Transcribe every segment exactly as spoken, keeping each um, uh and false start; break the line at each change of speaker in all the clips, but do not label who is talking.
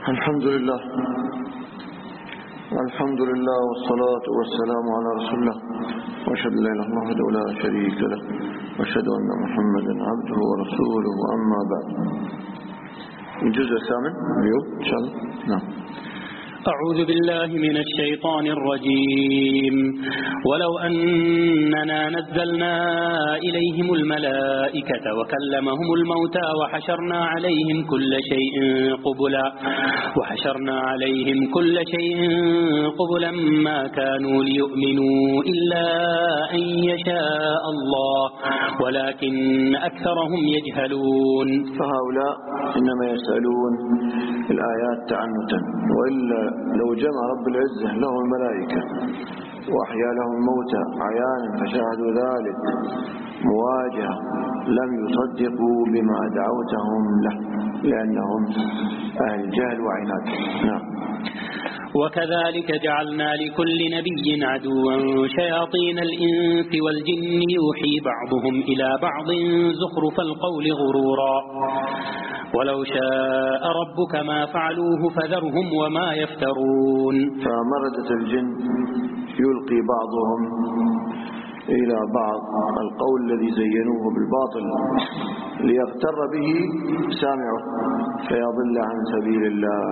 الحمد لله الحمد لله والصلاة والسلام على رسول الله وأشهد أن لا إله إلا الله وحده لا شريك له وأشهد أن محمدا عبده ورسوله. أما بعد، الجزء الثامن اليوم إن شاء الله. نعم.
أعوذ بالله من الشيطان الرجيم. ولو أننا نزلنا إليهم الملائكة وكلمهم الموتى وحشرنا عليهم كل شيء قبلا وحشرنا عليهم كل شيء قبلا ما كانوا ليؤمنوا إلا أن يشاء الله ولكن أكثرهم يجهلون.
فهؤلاء إنما يسألون الآيات تعنتا، وإلا لو جمع رب العزة له الملائكة وأحيا لهم الموتى عيانا فشاهدوا ذلك مواجهة لم يصدقوا بما دعوتهم له، لأنهم أهل جهل وعناد. نعم.
وكذلك جعلنا لكل نبي عدوا شياطين الإنس والجن يوحي بعضهم إلى بعض زخرف القول غرورا ولو شاء ربك ما فعلوه فذرهم وما يفترون.
فمردة الجن يلقي بعضهم إلى بعض القول الذي زينوه بالباطل ليغتر به سامعه فيضل عن سبيل الله.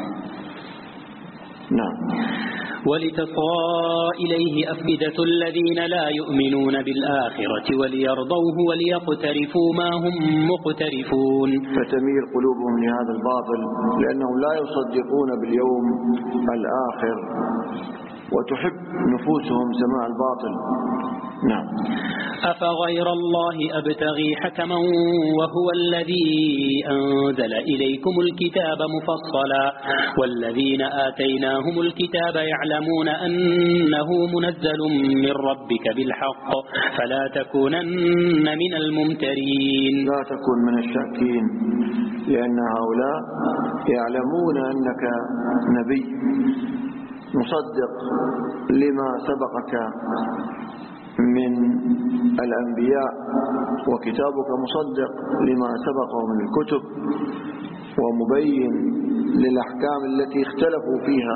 نعم.
ولتصغى إليه أفئدة الذين لا يؤمنون بالآخرة وليرضوه وليقترفوا ما هم مقترفون.
فتميل قلوبهم لهذا الباطل لأنهم لا يصدقون باليوم الآخر، وتحب نفوسهم سماع الباطل. نعم.
أفغير الله أبتغي حكما وهو الذي أنزل إليكم الكتاب مفصلا والذين آتيناهم الكتاب يعلمون أنه منزل من ربك بالحق فلا تكونن من الممترين.
لا تكن من الشاكين، لأن هؤلاء يعلمون أنك نبي مصدق لما سبقك من الأنبياء، وكتابك مصدق لما سبقه من الكتب ومبين للأحكام التي اختلفوا فيها،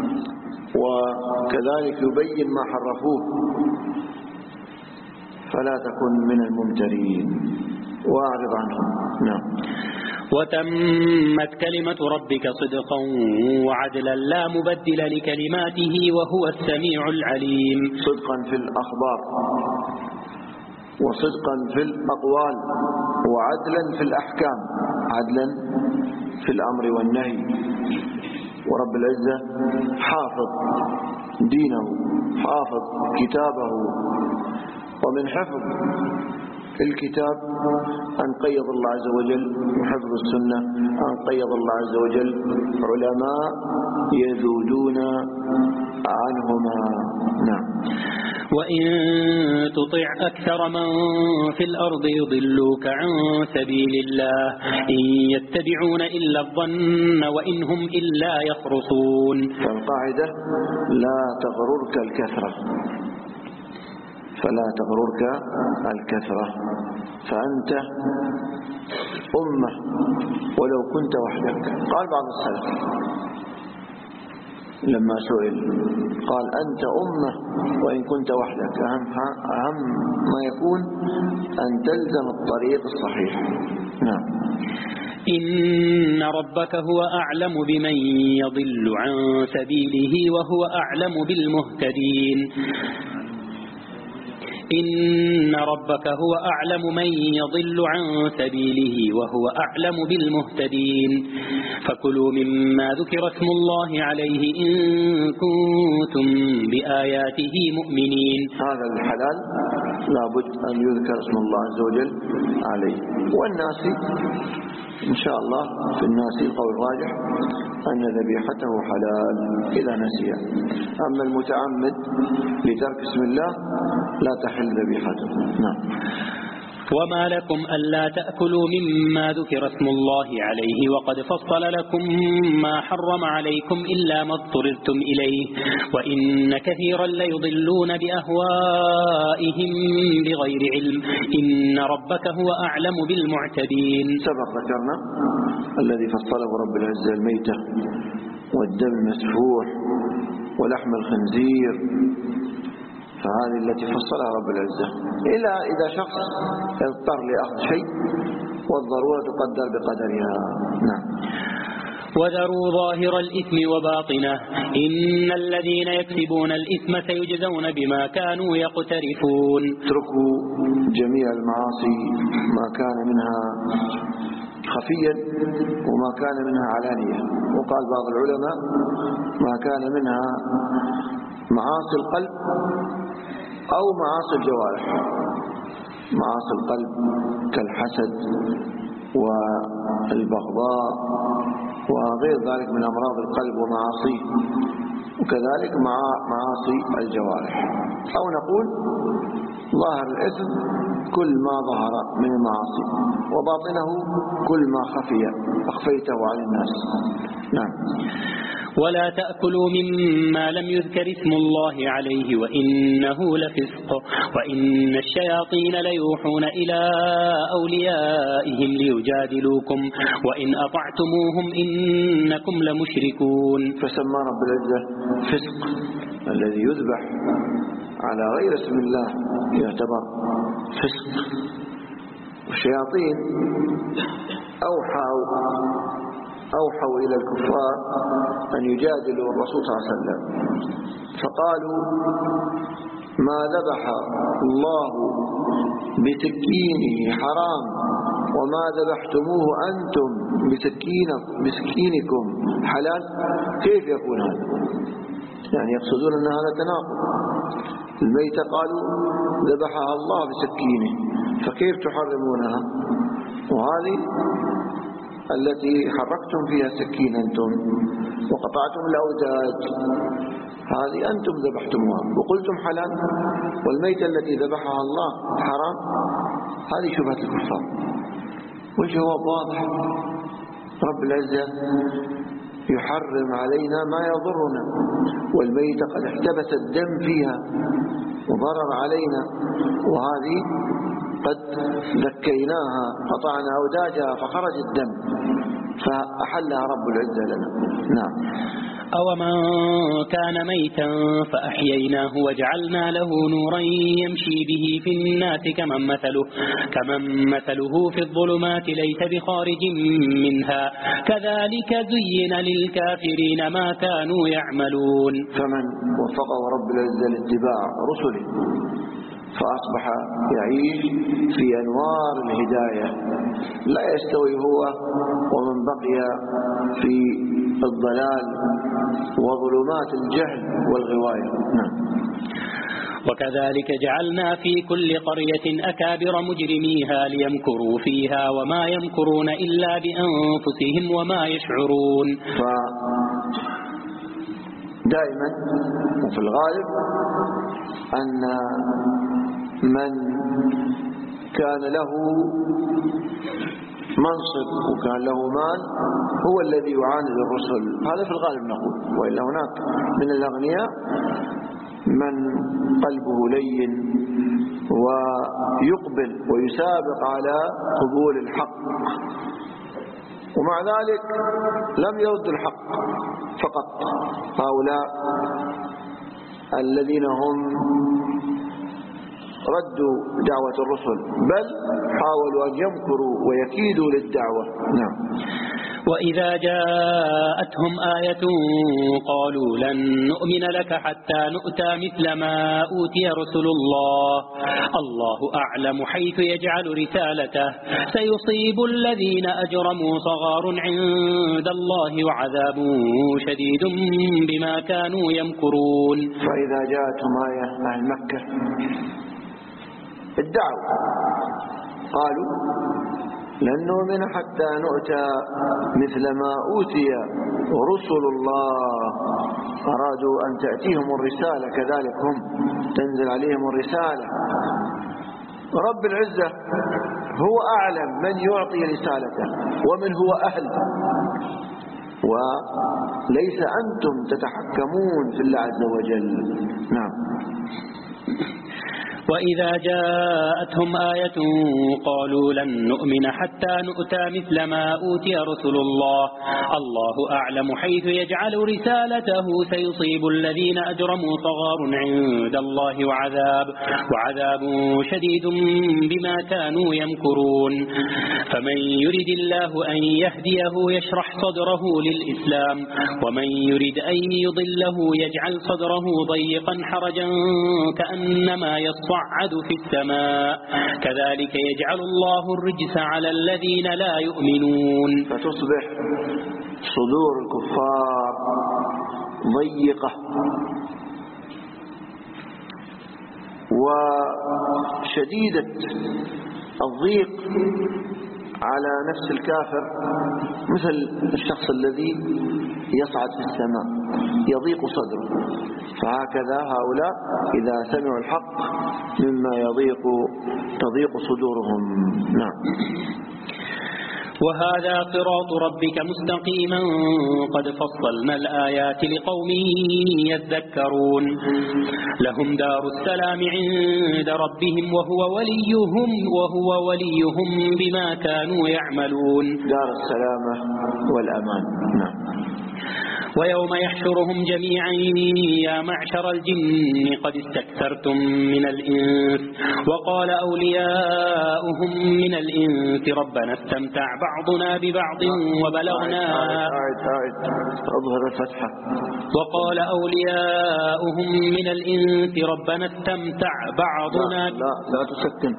وكذلك يبين ما حرفوه، فلا تكن من الممترين وأعرض عنهم. نعم.
وتمت كلمة ربك صدقا وعدلا لا مبدل لكلماته وهو السميع العليم.
صدقا في الأخبار وصدقا في الأقوال وعدلا في الأحكام، عدلا في الأمر والنهي. ورب العزة حافظ دينه، حافظ كتابه، ومن حفظ الكتاب أن قيض الله عز وجل، وحفظ السنة أن قيض الله عز وجل علماء يذودون عنهما. نعم.
وإن تطع أكثر من في الأرض يضلوك عن سبيل الله إن يتبعون إلا الظن وإن هم إلا يخرصون.
فالقاعدة لا تغررك الكثرة، فلا تغررك الكثرة، فأنت أمة ولو كنت وحدك. قال بعض السلف لما سئل قال أنت أمة وإن كنت وحدك، أهم, أهم ما يكون أن تلزم الطريق الصحيح. نعم.
إن ربك هو أعلم بمن يضل عن سبيله وهو أعلم بالمهتدين. إن ربك هو أعلم من يضل عن سبيله وهو أعلم بالمهتدين. فكلوا مما ذكر اسم الله عليه إن كنتم بآياته مؤمنين.
هذا الحلال لابد أن يذكر اسم الله عز وجل عليه. والناس إن شاء الله في الناس القول الراجح أن ذبيحته حلال إذا نسي. أما المتعمد لترك اسم الله لا تحل ذبيحته. نعم.
وما لكم ألا تأكلوا مما ذكر اسم الله عليه وقد فصل لكم ما حرم عليكم إلا ما اضطررتم إليه وإن كثيرا ليضلون بأهوائهم بغير علم إن ربك هو أعلم بالمعتدين.
سبق ذكرنا الذي فصله رب العزة الميتة والدم المسفوح ولحم الخنزير، فهذه التي فصلها رب العزة، إلا إذا شخص اضطر لأخذ شيء والضرورة تقدر بقدرها. نعم.
وذروا ظاهر الإثم وباطنه إن الذين يكسبون الإثم سيجزون بما كانوا يقترفون.
اتركوا جميع المعاصي ما كان منها خفيا وما كان منها علانية، وقال بعض العلماء ما كان منها معاصي القلب أو معاصي الجوارح. معاصي القلب كالحسد والبغضاء وغير ذلك من أمراض القلب ومعاصيه، وكذلك مع معاصي الجوارح. أو نقول ظاهر الإثم كل ما ظهر من المعاصي، وباطنه كل ما خفي أخفيته عن الناس. نعم.
ولا تأكلوا مما لم يذكر اسم الله عليه وإنه لفسق وإن الشياطين ليوحون إلى أوليائهم ليجادلوكم وإن أطعتموهم إنكم لمشركون.
فسمى رب العزة فسق الذي يذبح على غير اسم الله يعتبر فسق. والشياطين أوحوا أوحوا إلى الكفار أن يجادلوا الرسول صلى الله عليه وسلم، فقالوا ما ذبح الله بسكينه حرام وما ذبحتموه أنتم بسكين بسكينكم حلال، كيف يكون هذا؟ يعني يقصدون أن هذا تناقض. الميتة قالوا ذبحها الله بسكينه، فكيف تحرمونها؟ وهذه التي حركتم فيها سكين أنتم وقطعتم الأوداج، هذه أنتم ذبحتموها وقلتم حلال، والميتة التي ذبحها الله حرام. هذه شبهة الكفار. والجواب واضح، رب العزة يحرم علينا ما يضرنا، والميتة قد احتبس الدم فيها وضرر علينا، وهذه قد ذكيناها قطعنا أوداجها فخرج الدم فأحلها رب العزة لنا. نعم.
أومن كان ميتا فأحييناه وجعلنا له نورا يمشي به في الناس كمن مثله, كمن مثله في الظلمات ليس بخارج منها كذلك زين للكافرين ما كانوا يعملون.
فمن وفقه رب العزة لاتباع رسله فأصبح يعيش في أنوار الهداية، لا يستوي هو ومن بقي في الضلال وظلمات الجهل والغواية. نعم.
وكذلك جعلنا في كل قرية أكابر مجرميها ليمكروا فيها وما يمكرون إلا بأنفسهم وما يشعرون.
فدائما وفي الغالب أن من كان له منصب وكان له مال هو الذي يعاند الرسل، هذا في الغالب نقول. وإلا هناك من الأغنياء من قلبه لين ويقبل ويسابق على قبول الحق، ومع ذلك لم يرد الحق فقط. هؤلاء الذين هم ردوا دعوة الرسل بل حاولوا أن يمكروا ويكيدوا للدعوة. نعم.
وإذا جاءتهم آية قالوا لن نؤمن لك حتى نؤتى مثل ما أوتي رسل الله الله أعلم حيث يجعل رسالته سيصيب الذين أجرموا صغار عند الله وعذاب شديد بما كانوا يمكرون.
فإذا جاءتهم آية أهل مكة ادعوا قالوا لن نؤمن حتى نؤتى مثل ما أوتي رسل الله، أرادوا أن تأتيهم الرسالة كذلك هم تنزل عليهم الرسالة، رب العزة هو أعلم من يعطي رسالته ومن هو أهل، وليس أنتم تتحكمون في الله عز وجل. نعم.
وإذا جاءتهم آية قالوا لن نؤمن حتى نؤتى مثل ما أوتي رسل الله الله أعلم حيث يجعل رسالته سيصيب الذين أجرموا صغار عند الله وعذاب وعذاب شديد بما كانوا يمكرون. فمن يرد الله أن يهديه يشرح صدره للإسلام ومن يرد أن يضله يجعل صدره ضيقا حرجا كأنما يصعد في السماء كذلك يجعل الله الرجس على الذين لا يؤمنون.
فتصبح صدور الكفار ضيقة وشديدة الضيق على نفس الكافر، مثل الشخص الذي يصعد في السماء يضيق صدره، فهكذا هؤلاء إذا سمعوا الحق مما يضيق تضيق صدورهم. نعم.
وهذا صراط ربك مستقيما قد فصلنا الآيات لقوم يذكرون. لهم دار السلام عند ربهم وهو وليهم وهو وليهم بما كانوا يعملون.
دار السلامة والأمان. نعم.
ويوم يحشرهم جميعا يا معشر الجن قد استكثرتم من الإنس وقال أولياؤهم من الإنس ربنا استمتع بعضنا ببعض وبلغنا
أظهر الفتحة
وقال أولياؤهم من الإنس ربنا استمتع بعضنا
لا, لا, لا تسكن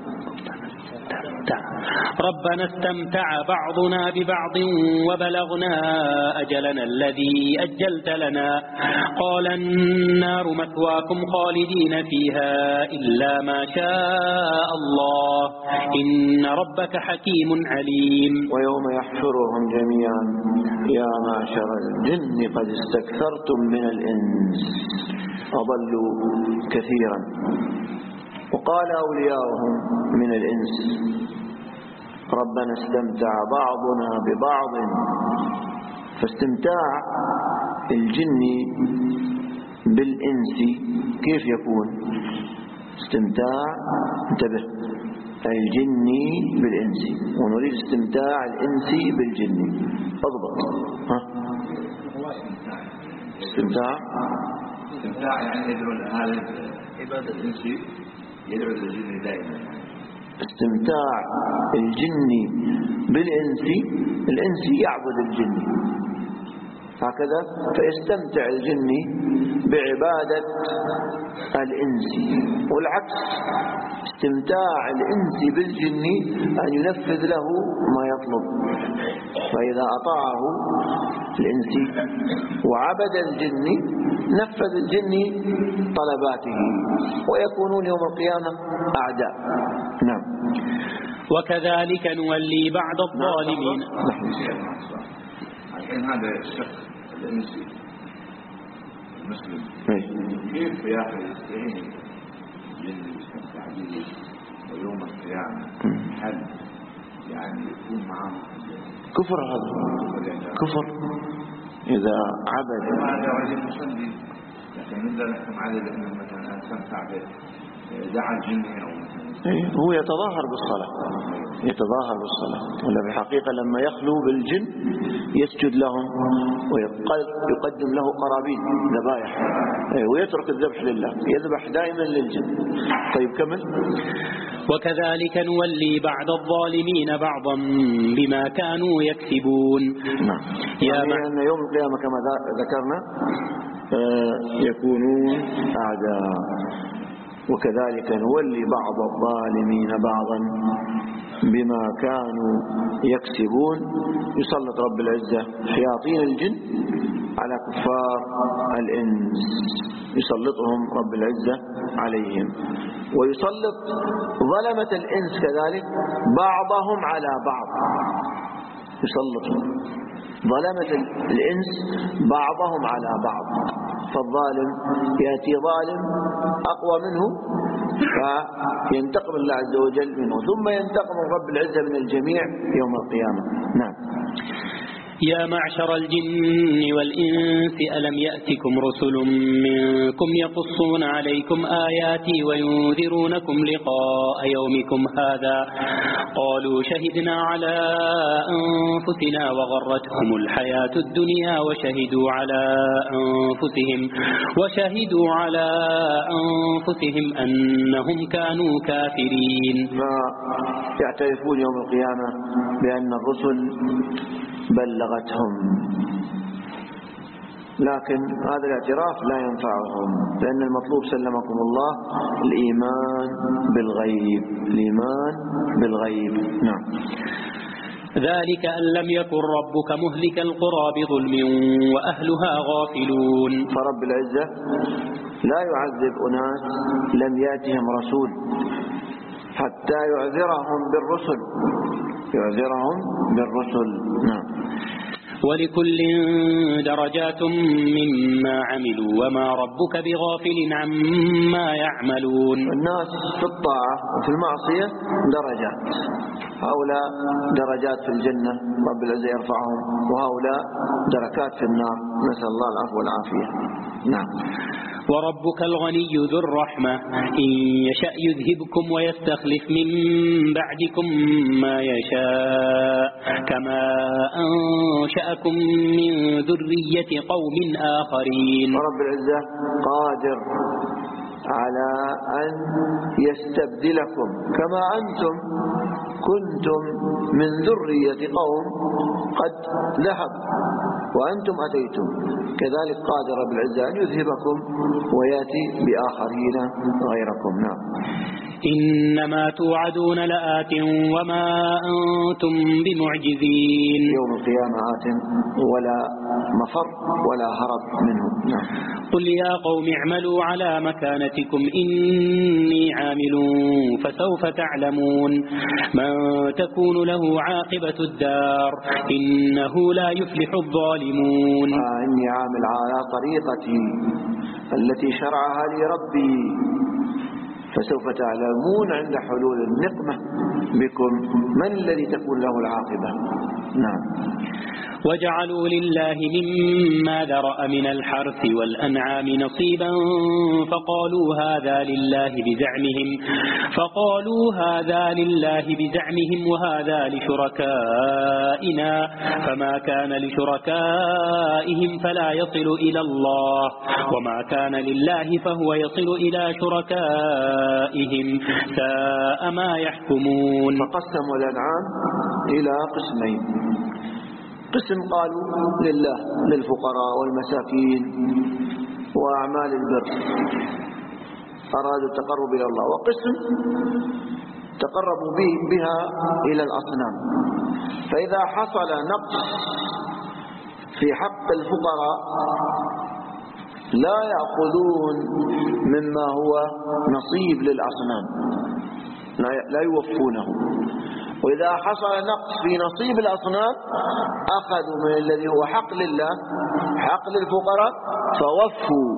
ربنا استمتع بعضنا ببعض وبلغنا أجلنا الذي أجلت لنا قال النار مثواكم خالدين فيها إلا ما شاء الله إن ربك حكيم عليم.
ويوم يحشرهم جميعا يا معشر الجن قد استكثرتم من الإنس أضلوا كثيرا. وقال أولياؤهم من الإنس ربنا استمتع بعضنا ببعض. فاستمتاع الجن بالإنس كيف يكون؟ استمتاع انتبه الجن بالإنس ونريد استمتاع الإنس بالجن. اضبط. ها استمتاع
استمتاع يعني يدعو هذا عبادة الإنس يدعو الجن دائما.
استمتاع الجن بالإنس، الإنس يعبد الجن هكذا، فيستمتع الجن بعبادة الإنس. والعكس استمتاع الإنس بالجن أن ينفذ له ما يطلب، فإذا أطاعه الإنس وعبد الجن نفذ الجن طلباته ويكونون يوم القيامة أعداء. نعم.
وكذلك نولي بعض الظالمين.
الحين هذا الشخص الإنسي المسلم كيف يا أخي يستعين جن يستمتع به ويوم القيامة هل يعني يكون معه
كفر؟ هذا كفر إذا عبد
هذا رجل مصلي لكن نقدر نحكم عليه لأنه مثلا استمتع به دعا الجن أو مثلا
هو يتظاهر بالصلاة يتظاهر بالصلاة ولا في الحقيقة لما يخلو بالجن يسجد لهم ويقدم له قرابين ذبائح ويترك الذبح لله، يذبح دائما للجن. طيب كمل.
وكذلك نولي بعض الظالمين بعضا بما كانوا يكسبون.
نعم. يعني أن يوم القيامة كما ذكرنا يكونون أعداء. وكذلك نولي بعض الظالمين بعضا بما كانوا يكسبون. يسلط رب العزة شياطين الجن على كفار الإنس، يسلطهم رب العزة عليهم، ويسلط ظلمة الإنس كذلك بعضهم على بعض. يسلط ظلمة الإنس بعضهم على بعض، فالظالم يأتي ظالم أقوى منه فينتقم الله عز وجل منه، ثم ينتقم رب العزة من الجميع يوم القيامة. نعم.
يا معشر الجن والإنس ألم يأتكم رسل منكم يقصون عليكم آياتي وينذرونكم لقاء يومكم هذا قالوا شهدنا على أنفسنا وغرتهم الحياة الدنيا وشهدوا على أنفسهم وشهدوا على أنفسهم أنهم كانوا كافرين.
فيعترفون يوم القيامة بأن الرسل بلغتهم، لكن هذا الاعتراف لا ينفعهم، لأن المطلوب سلمكم الله الإيمان بالغيب، الإيمان بالغيب. نعم.
ذلك أن لم يكن ربك مهلك القرى بظلم وأهلها غافلون.
فرب العزة لا يعذب أناس لم يأتهم رسول حتى يعذرهم بالرسل، يعذرهم بالرسل. نعم.
ولكل درجات مما عملوا وما ربك بغافل عما يعملون.
الناس في الطاعة وفي المعصية درجات، هؤلاء درجات في الجنة رب العزة يرفعهم، وهؤلاء دركات في النار، نسأل الله العفو والعافية. نعم.
وربك الغني ذو الرحمة إن يشأ يذهبكم ويستخلف من بعدكم ما يشاء كما أنشأكم من ذرية قوم آخرين.
ورب العزة قادر على أن يستبدلكم كما أنتم كنتم من ذرية قوم قد ذهب وأنتم أتيتم، كذلك قادر رب العزة أن يذهبكم ويأتي بآخرين غيركم. نعم.
إنما توعدون لآت وما أنتم بمعجزين.
يوم القيامة آت ولا مفر ولا هرب منه. نعم.
قل يا قوم اعملوا على مكانتكم إني عامل فسوف تعلمون من تكون له عاقبة الدار إنه لا يفلح الظالمون.
آه إني عامل على طريقتي التي شرعها لي ربي فسوف تعلمون عند حلول النقمة بكم من الذي تكون له العاقبة. نعم.
وجعلوا لله مما ذرأ من الحرث والأنعام نصيبا فقالوا هذا لله بزعمهم فقالوا هذا لله بزعمهم وهذا لشركائنا فما كان لشركائهم فلا يصل إلى الله وما كان لله فهو يصل إلى شركائهم ساء ما يحكمون.
فقسموا الأنعام إلى قسمين، قسم قالوا لله للفقراء والمساكين وأعمال البر أرادوا التقرب إلى الله، وقسم تقربوا به بها إلى الأصنام. فإذا حصل نقص في حق الفقراء لا يأخذون مما هو نصيب للأصنام، لا يوفونه، وإذا حصل نقص في نصيب الأصنام أخذوا من الذي هو حق لله حق للفقراء فوفوا،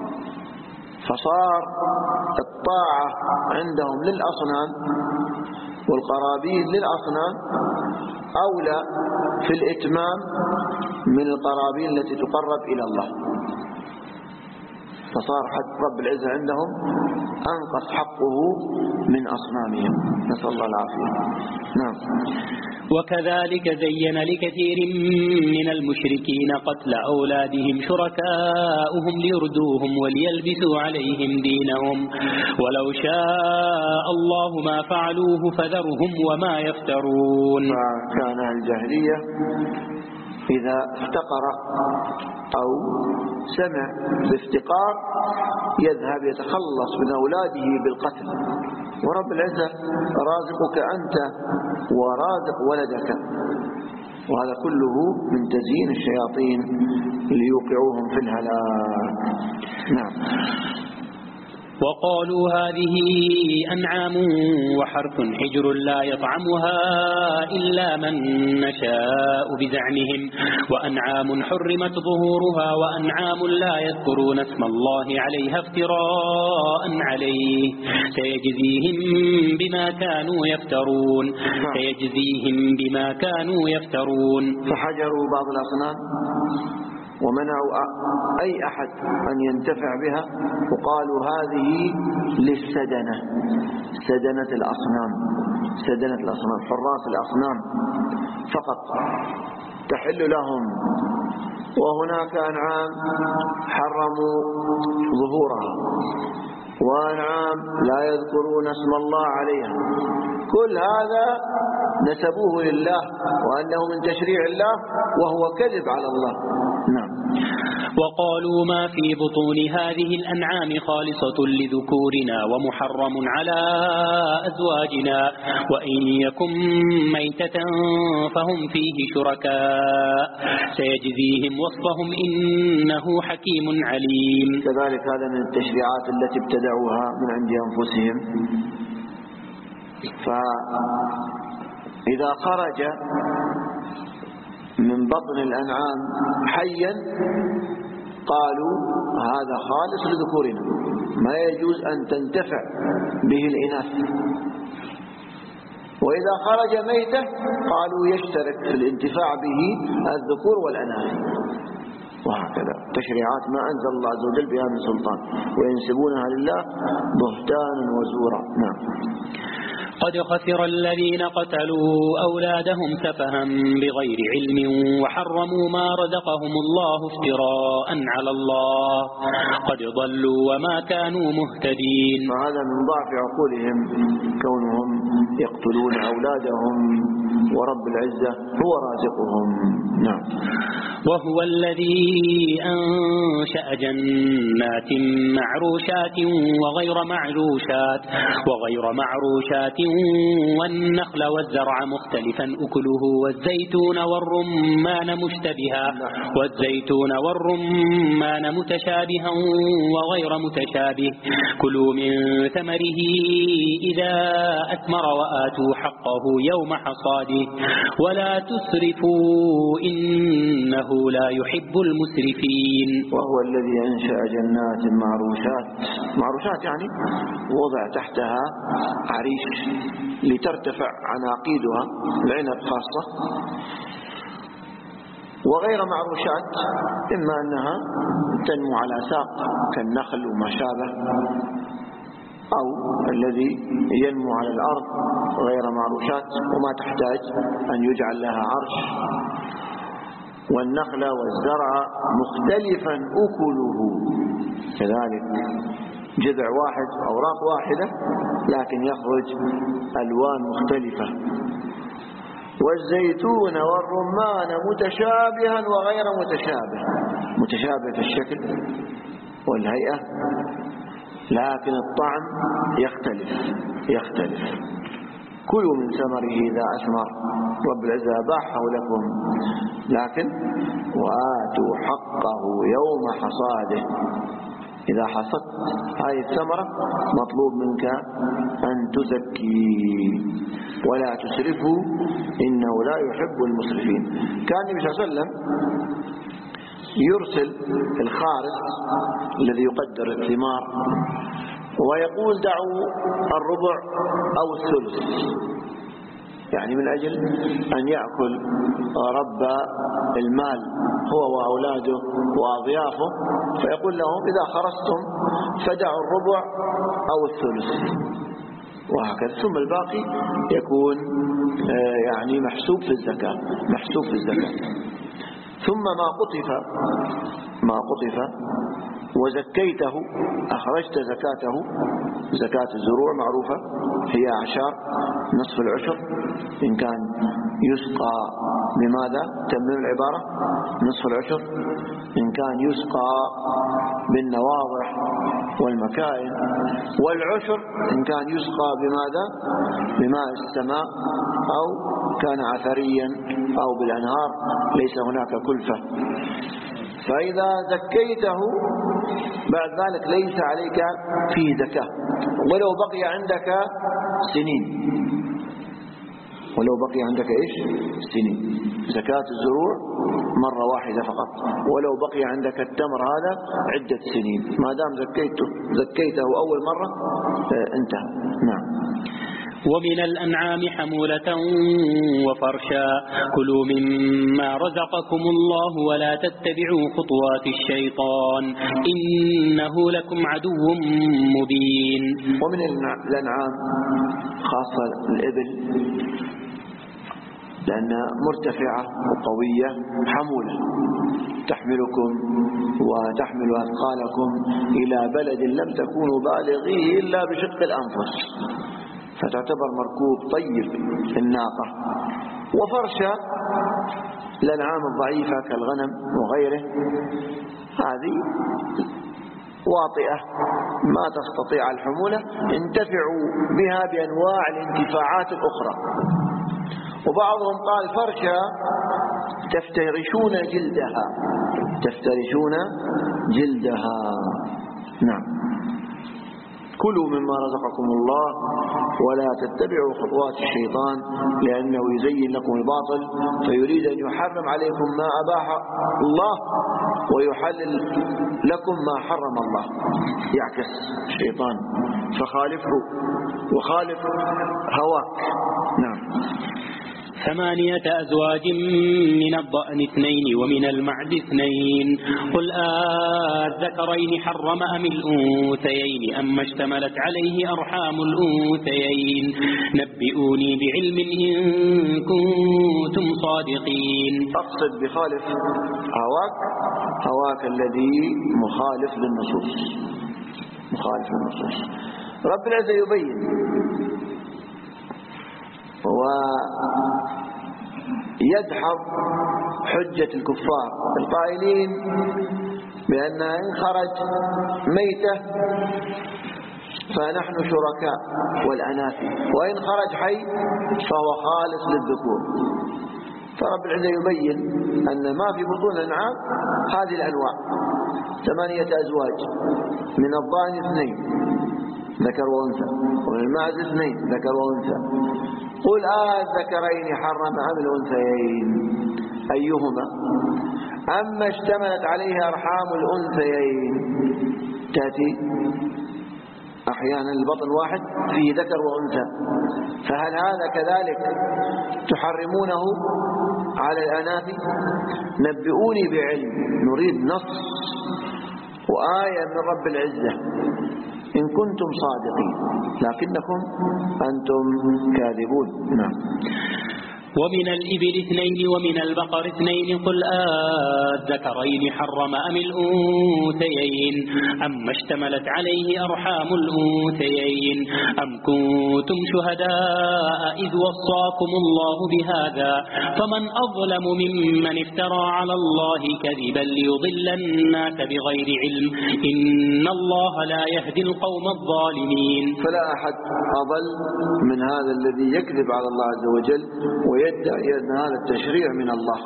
فصار الطاعة عندهم للأصنام والقرابين للأصنام أولى في الإتمام من القرابين التي تقرب إلى الله، فصار حق رب العزة عندهم أنقص حقه من أصنامهم، نسأل الله العافية. نعم.
وكذلك زين لكثير من المشركين قتل أولادهم شركاؤهم ليردوهم وليلبسوا عليهم دينهم ولو شاء الله ما فعلوه فذرهم وما يفترون.
فكان الجاهلية إذا افتقر أو سمع بافتقار يذهب يتخلص من أولاده بالقتل، ورب العزة رازقك أنت ورازق ولدك، وهذا كله من تزيين الشياطين ليوقعوهم في الهلاك. نعم.
وقالوا هذه أنعام وحرث حجر لا يطعمها إلا من نشاء بزعمهم وأنعام حرمت ظهورها وأنعام لا يذكرون اسم الله عليها افتراء عليه سيجزيهم بما كانوا يفترون سيجزيهم بما كانوا يفترون.
فحجروا بعض الأصنام ومنعوا أي أحد أن ينتفع بها وقالوا هذه للسدنة، سدنة الأصنام، سدنة الأصنام حراس الأصنام فقط تحل لهم. وهناك أنعام حرموا ظهورها وأنعام لا يذكرون اسم الله عليها، كل هذا نسبوه لله وأنه من تشريع الله وهو كذب على الله. نعم.
وقالوا ما في بطون هذه الأنعام خالصة لذكورنا ومحرم على أزواجنا وإن يكن ميتة فهم فيه شركاء سيجزيهم وصفهم إنه حكيم عليم.
كذلك هذا من التشريعات التي ابتدعوها من عند أنفسهم. فإذا خرج من بطن الأنعام حيا قالوا هذا خالص لذكورنا ما يجوز أن تنتفع به الإناث، وإذا خرج ميتة قالوا يشترك في الانتفاع به الذكور والأناث، وهكذا تشريعات ما أنزل الله عز وجل بها من سلطان وينسبونها لله بهتانا وزورا. نعم.
قد خسر الذين قتلوا أولادهم سفها بغير علم وحرموا ما رزقهم الله افتراء على الله قد ضلوا وما كانوا مهتدين.
فهذا من ضعف عقولهم كونهم يقتلون أولادهم ورب العزة هو رازقهم. نعم.
وهو الذي أنشأ جنات معروشات وغير معروشات وغير معروشات والنخل والزرع مختلفا أكله والزيتون والرمان مشتبها والزيتون والرمان متشابها وغير متشابه كلوا من ثمره إذا أثمر وآتوا حقه يوم حصاده ولا تسرفوا إنه لا يحب المسرفين.
وهو الذي أنشأ جنات معروشات، معروشات يعني وضع تحتها عريش لترتفع عناقيدها العنب خاصة، وغير معروشات إما أنها تنمو على ساق كالنخل وما شابه، أو الذي ينمو على الأرض غير معروشات وما تحتاج أن يجعل لها عرش. والنخل والزرع مختلفا أكله كذلك جذع واحد أوراق واحدة لكن يخرج ألوان مختلفة. والزيتون والرمان متشابها وغير متشابه، متشابه في الشكل والهيئة لكن الطعم يختلف يختلف كلوا من ثمره إذا أثمر رب العزة أباحه لكم لكن وآتوا حقه يوم حصاده. إذا حصدت هذه الثمرة مطلوب منك أن تزكي ولا تسرفوا إنه لا يحب المسرفين. كان النبي صلى الله عليه وسلم يرسل الخارس الذي يقدر الثمار ويقول دعوا الربع أو الثلث، يعني من أجل أن يأكل رب المال هو وأولاده وأضيافه، فيقول لهم إذا خرجتم فدعوا الربع أو الثلث وهكذا، ثم الباقي يكون يعني محسوب في الزكاة محسوب في الزكاة. ثم ما قطف ما قطف وزكيته أخرجت زكاته، زكاة الزروع معروفة هي أعشار نصف العشر، إن كان يسقى بماذا تمام العبارة نصف العشر، إن كان يسقى بالنواضح والمكائن، والعشر إن كان يسقى بماذا بماء السماء أو كان عثريا أو بالأنهار ليس هناك كلفة. فإذا زكيته بعد ذلك ليس عليك فيه زكاة ولو بقي عندك سنين، ولو بقي عندك إيش سنين. زكاة الزروع مرة واحدة فقط، ولو بقي عندك التمر هذا عدة سنين، ما دام زكيته زكيته أول مرة انتهى. نعم.
ومن الأنعام حمولة وفرشا كلوا مما رزقكم الله ولا تتبعوا خطوات الشيطان إنه لكم عدو مبين.
ومن الأنعام خاصة الإبل لأنها مرتفعة وقوية حمولة، تحملكم وتحمل أثقالكم إلى بلد لم تكونوا بالغيه إلا بشق الأنفس، فتعتبر مركوب طيب الناقة. وفرشا الأنعام الضعيفة كالغنم وغيره، هذه واطئة ما تستطيع الحمولة، انتفعوا بها بأنواع الانتفاعات الأخرى. وبعضهم قال فرشا تفترشون جلدها، تفترشون جلدها. نعم. كلوا مما رزقكم الله ولا تتبعوا خطوات الشيطان لأنه يزين لكم الباطل فيريد أن يحرم عليكم ما أباح الله ويحلل لكم ما حرم الله، يعكس الشيطان، فخالفه وخالف هواك. نعم.
ثمانية أزواج من الضأن اثنين ومن المعز اثنين قل آذكرين حرم أم الأنثيين أم اشتملت عليه أرحام الأنثيين نبئوني بعلم إن كنتم صادقين.
أقصد بخالف هواك هواك الذي مخالف للنصوص، مخالف للنصوص. رب العزة يبين ويدحض حجة الكفار القائلين بأن إن خرج ميتة فنحن شركاء والأناثي، وإن خرج حي فهو خالص للذكور. فرب العزة يبين أن ما في بطون الأنعام هذه الأنواع ثمانية أزواج، من الضأن اثنين ذكر وأنثى ومن المعز اثنين ذكر وأنثى. قل آذكرين حرم أم الأنثيين أيهما أما اشتملت عليه أرحام الأنثيين، تأتي أحيانا البطن واحد فيه ذكر وأنثى، فهل هذا كذلك تحرمونه على الأناثي؟ نبئوني بعلم، نريد نص وآية من رب العزة إن كنتم صادقين، لكنكم أنتم كاذبون. نعم.
ومن الإبل اثنين ومن البقر اثنين قل آذكرين حرم أم الأنثيين أم اشتملت عليه أرحام الأنثيين أم كنتم شهداء إذ وصاكم الله بهذا فمن أظلم ممن افترى على الله كذبا ليضل الناس بغير علم إن الله لا يهدي القوم الظالمين.
فلا أحد أضل من هذا الذي يكذب على الله عز وجل ويدعي أن هذا التشريع من الله.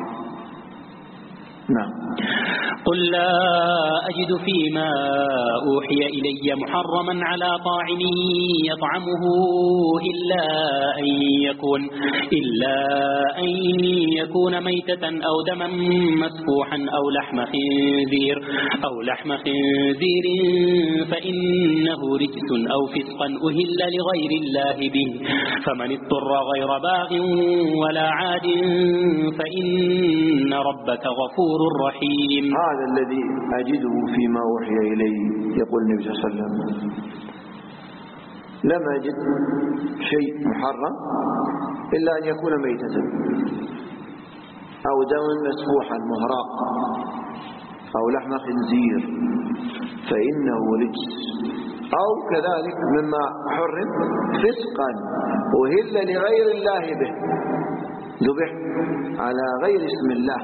نعم.
قل لا أجد فيما أوحي إلي محرما على طاعم يطعمه إلا أن يكون إلا أن يكون ميتة أو دما مسفوحا أو لحم خنزير أو لحم خنزير فإنه رجس أو فسقا أهل لغير الله به فمن اضطر غير باغ ولا عاد فإن ربك غفور رحيم.
هذا الذي أجده فيما أوحي إلي، يقول النبي صلى الله عليه وسلم لم أجد شيء محرم إلا أن يكون ميتة أو دم مسفوحا مهراق أو لحم خنزير فإنه رجس، أو كذلك مما حرم فسقا أهل لغير الله به، ذبح على غير اسم الله.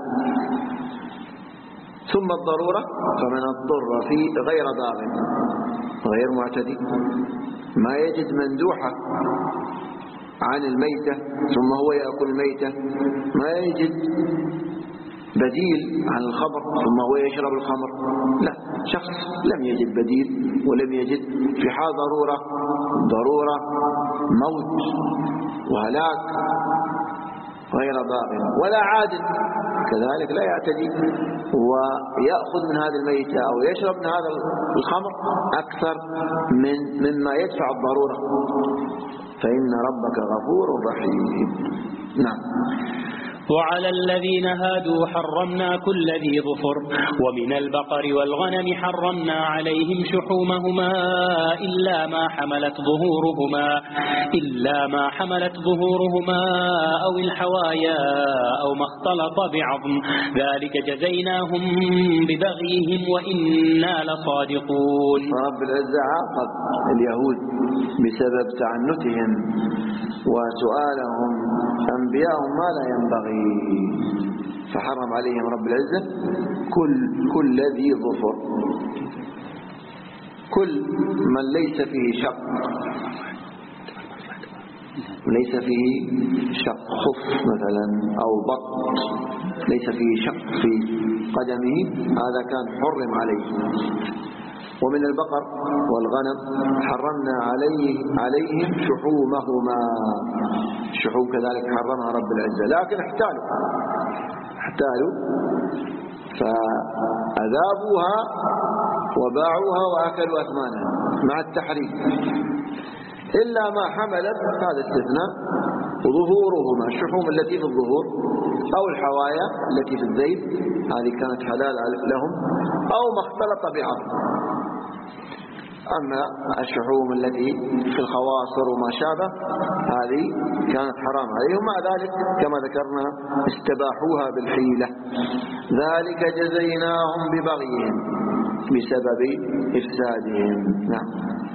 ثم الضرورة فمن اضطر في غير باغ غير معتدي، ما يجد مندوحة عن الميتة ثم هو يأكل الميتة، ما يجد بديل عن الخمر ثم هو يشرب الخمر، لا، شخص لم يجد بديل ولم يجد في حال ضرورة ضرورة موت وهلاك غير باغ ولا عادل كذلك لا يعتدي ويأخذ من هذه الميتة أو يشرب من هذا الخمر أكثر من مما يدفع الضرورة، فإن ربك غفور رحيم. نعم.
وعلى الذين هادوا حرمنا كل ذي ظفر ومن البقر والغنم حرمنا عليهم شحومهما إلا ما حملت ظهورهما إلا ما حملت ظهورهما أو الحوايا أو ما اختلط بعظم ذلك جزيناهم ببغيهم وإنا لصادقون.
رب العزة عاقب اليهود بسبب تعنتهم وسؤالهم أنبياءهم ما لا ينبغي، فحرم عليهم رب العزة كل كل ذي ظفر، كل من ليس فيه شق ليس فيه شق خف مثلا أو بط ليس فيه شق في قدمه هذا كان حرم عليه. ومن البقر والغنم حرمنا عليه عليهم شحومهما، الشحوم كذلك حرمها رب العزة لكن احتالوا احتالوا فأذابوها وباعوها وأكلوا أثمانها مع التحريم إلا ما حملت، هذا استثناء، ظهورهما الشحوم التي في الظهور أو الحوايا التي في الذيل هذه كانت حلال لهم أو ما اختلط بعظم. أما الشحوم التي في الخواصر وما شابه هذه كانت حرام عليهم، مع ذلك كما ذكرنا استباحوها بالحيلة. ذلك جزيناهم ببغيهم بسبب إفسادهم. نعم.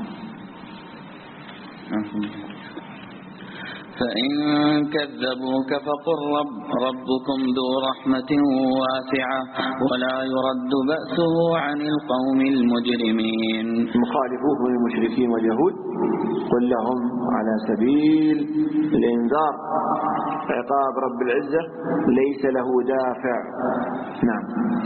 فإن كذبوك فقل رب ربكم ذو رحمة واسعة ولا يرد بأسه عن القوم المجرمين.
مخالفوه من المشركين واليهود قل لهم على سبيل الإنذار عقاب رب العزة ليس له دافع. نعم.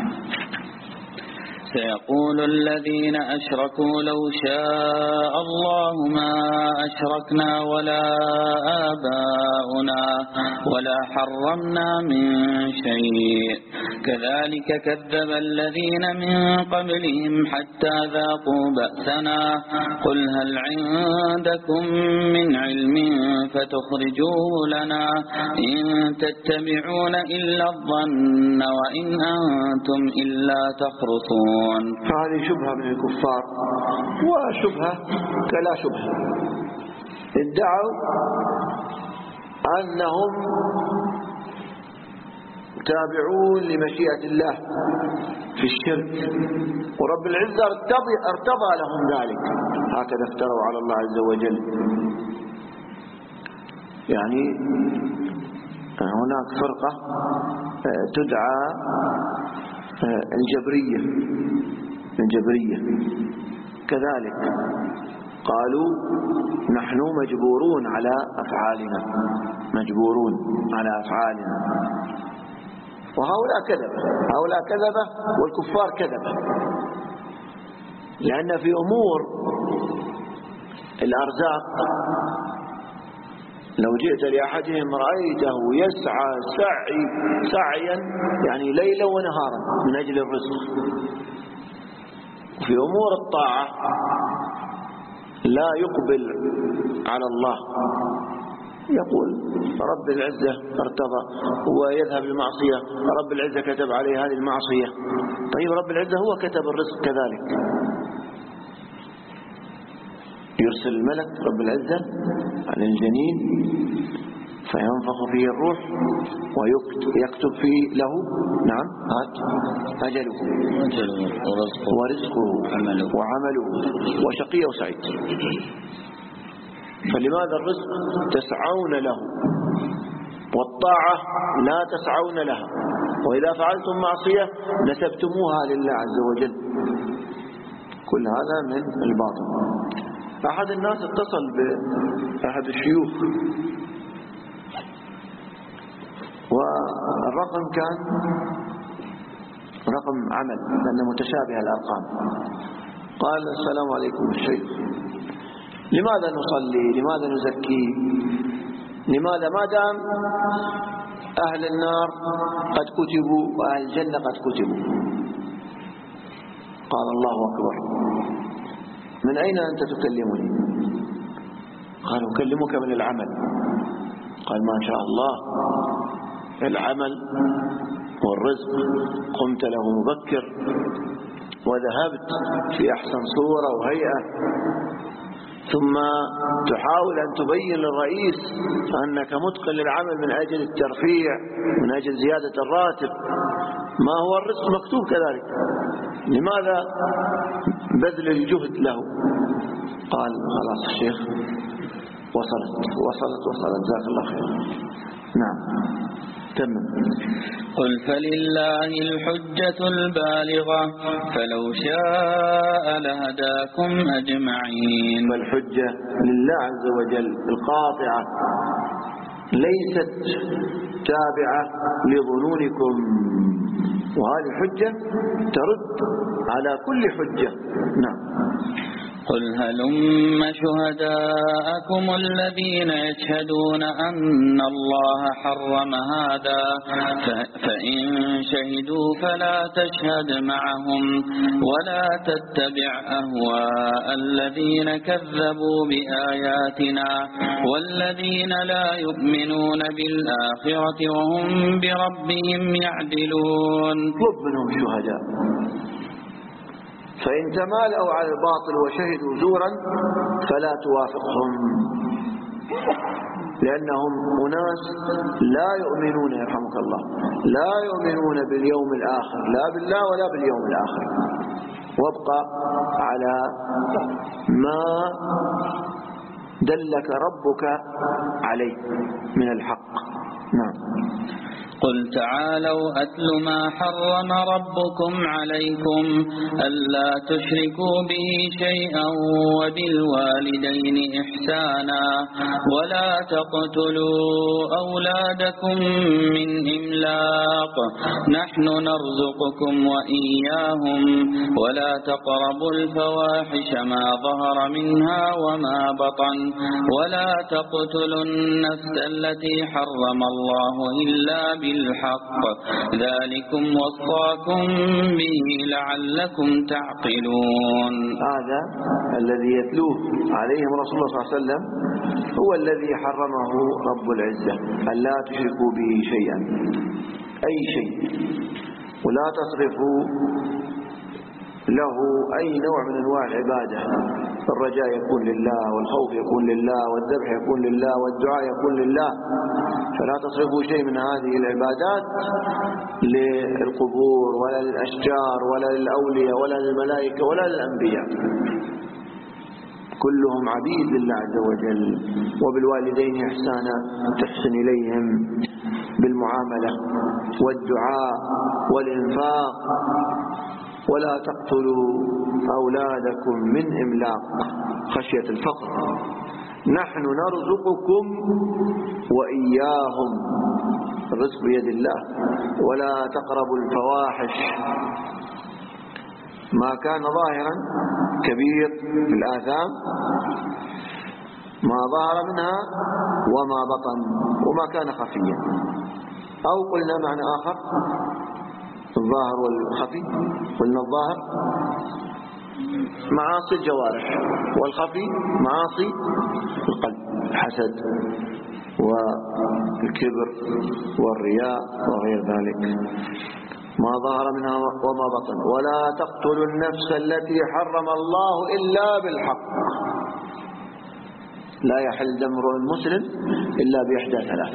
سيقول الذين أشركوا لو شاء الله ما أشركنا ولا آباؤنا ولا حرمنا من شيء كذلك كذب الذين من قبلهم حتى ذاقوا بأسنا قل هل عندكم من علم فتخرجوه لنا إن تتبعون إلا الظن وإن أنتم إلا تخرصون.
فهذه شبهة من الكفار وشبهة كلا شبهة، ادعوا أنهم تابعون لمشيئة الله في الشرك ورب العزة ارتضى, ارتضى لهم ذلك، هكذا افتروا على الله عز وجل. يعني هناك فرقة تدعى الجبرية الجبرية كذلك قالوا نحن مجبورون على أفعالنا مجبورون على أفعالنا، وهؤلاء كذبة هؤلاء كذبة والكفار كذبة، لأن في أمور الأرزاق لو جئت لأحدهم رأيته يسعى سعي سعيا يعني ليلا ونهارا من أجل الرزق. في أمور الطاعة لا يقبل على الله، يقول رب العزة ارتضى ويذهب المعصية، رب العزة كتب عليه هذه المعصية. طيب رب العزة هو كتب الرزق كذلك، يرسل الملك رب العزة على الجنين فينفخ فيه الروح ويكتب فيه له نعم أجله ورزقه وعمله وشقي وسعيد. فلماذا الرزق تسعون له والطاعة لا تسعون لها، وإذا فعلتم معصية نسبتموها لله عز وجل؟ كل هذا من الباطل. أحد الناس اتصل بأحد الشيوخ والرقم كان رقم عمل لأنه متشابه الأرقام. قال السلام عليكم الشيخ، لماذا نصلي؟ لماذا نزكي؟ لماذا ما دام أهل النار قد كتبوا وأهل الجنة قد كتبوا؟ قال الله أكبر، من أين أنت تكلمني؟ قال أكلمك من العمل. قال ما شاء الله، العمل والرزق قمت له مبكر وذهبت في أحسن صورة وهيئة، ثم تحاول أن تبين للرئيس أنك متقن للعمل من أجل الترفيع، من أجل زيادة الراتب، ما هو الرزق مكتوب كذلك، لماذا بذل الجهد له؟ قال خلاص الشيخ، وصلت وصلت وصلت جزاك الله خير. نعم تمام.
قل فلله الحجة البالغة فلو شاء لهداكم أجمعين.
فالحجة لله عز وجل القاطعة، ليست تابعة لظنونكم، وهذه الحجة ترد على كل حجة. نعم.
قل هلم شهداءكم الذين يشهدون أن الله حرم هذا فإن شهدوا فلا تشهد معهم ولا تتبع أهواء الذين كذبوا بآياتنا والذين لا يؤمنون بالآخرة وهم بربهم يعدلون.
طلب منهم شهداء، فإن تمالأوا على الباطل وشهدوا زورا فلا توافقهم، لأنهم أناس لا يؤمنون يرحمك الله، لا يؤمنون باليوم الآخر، لا بالله ولا باليوم الآخر، وابقى على ما دلك ربك عليه من الحق. نعم.
قل تعالوا أتل ما حرم ربكم عليكم ألا تشركوا به شيئا وبالوالدين إحسانا ولا تقتلوا أولادكم من إملاق نحن نرزقكم وإياهم ولا تقربوا الفواحش ما ظهر منها وما بطن ولا تقتلوا النفس التي حرم الله إلا بالحق ذلكم وصاكم به لعلكم تعقلون.
هذا الذي يتلوه عليهم رسول الله صلى الله عليه وسلم هو الذي حرمه رب العزة، أن لا تشركوا به شيئا، أي شيء، ولا تصرفوا له أي نوع من أنواع العبادة. الرجاء يكون لله، والخوف يكون لله، والذبح يكون لله، والدعاء يكون لله، فلا تصرفوا شيء من هذه العبادات للقبور ولا للأشجار ولا للأولياء ولا للملائكة ولا للأنبياء، كلهم عبيد لله عز وجل. وبالوالدين إحسانا، تحسن إليهم بالمعاملة والدعاء والإنفاق. ولا تقتلوا أولادكم من إملاق خشية الفقر نحن نرزقكم وإياهم، الرزق بيد الله. ولا تقربوا الفواحش، ما كان ظاهرا كبير في الآثام، ما ظهر منها وما بطن وما كان خفيا، أو قلنا معنى آخر الظاهر والخفي، قلنا الظاهر معاصي الجوارح والخفي معاصي القلب، الحسد والكبر والرياء وغير ذلك، ما ظهر منها وما بطن. ولا تقتلوا النفس التي حرم الله إلا بالحق، لا يحل دم امرئ مسلم إلا بإحدى ثلاث: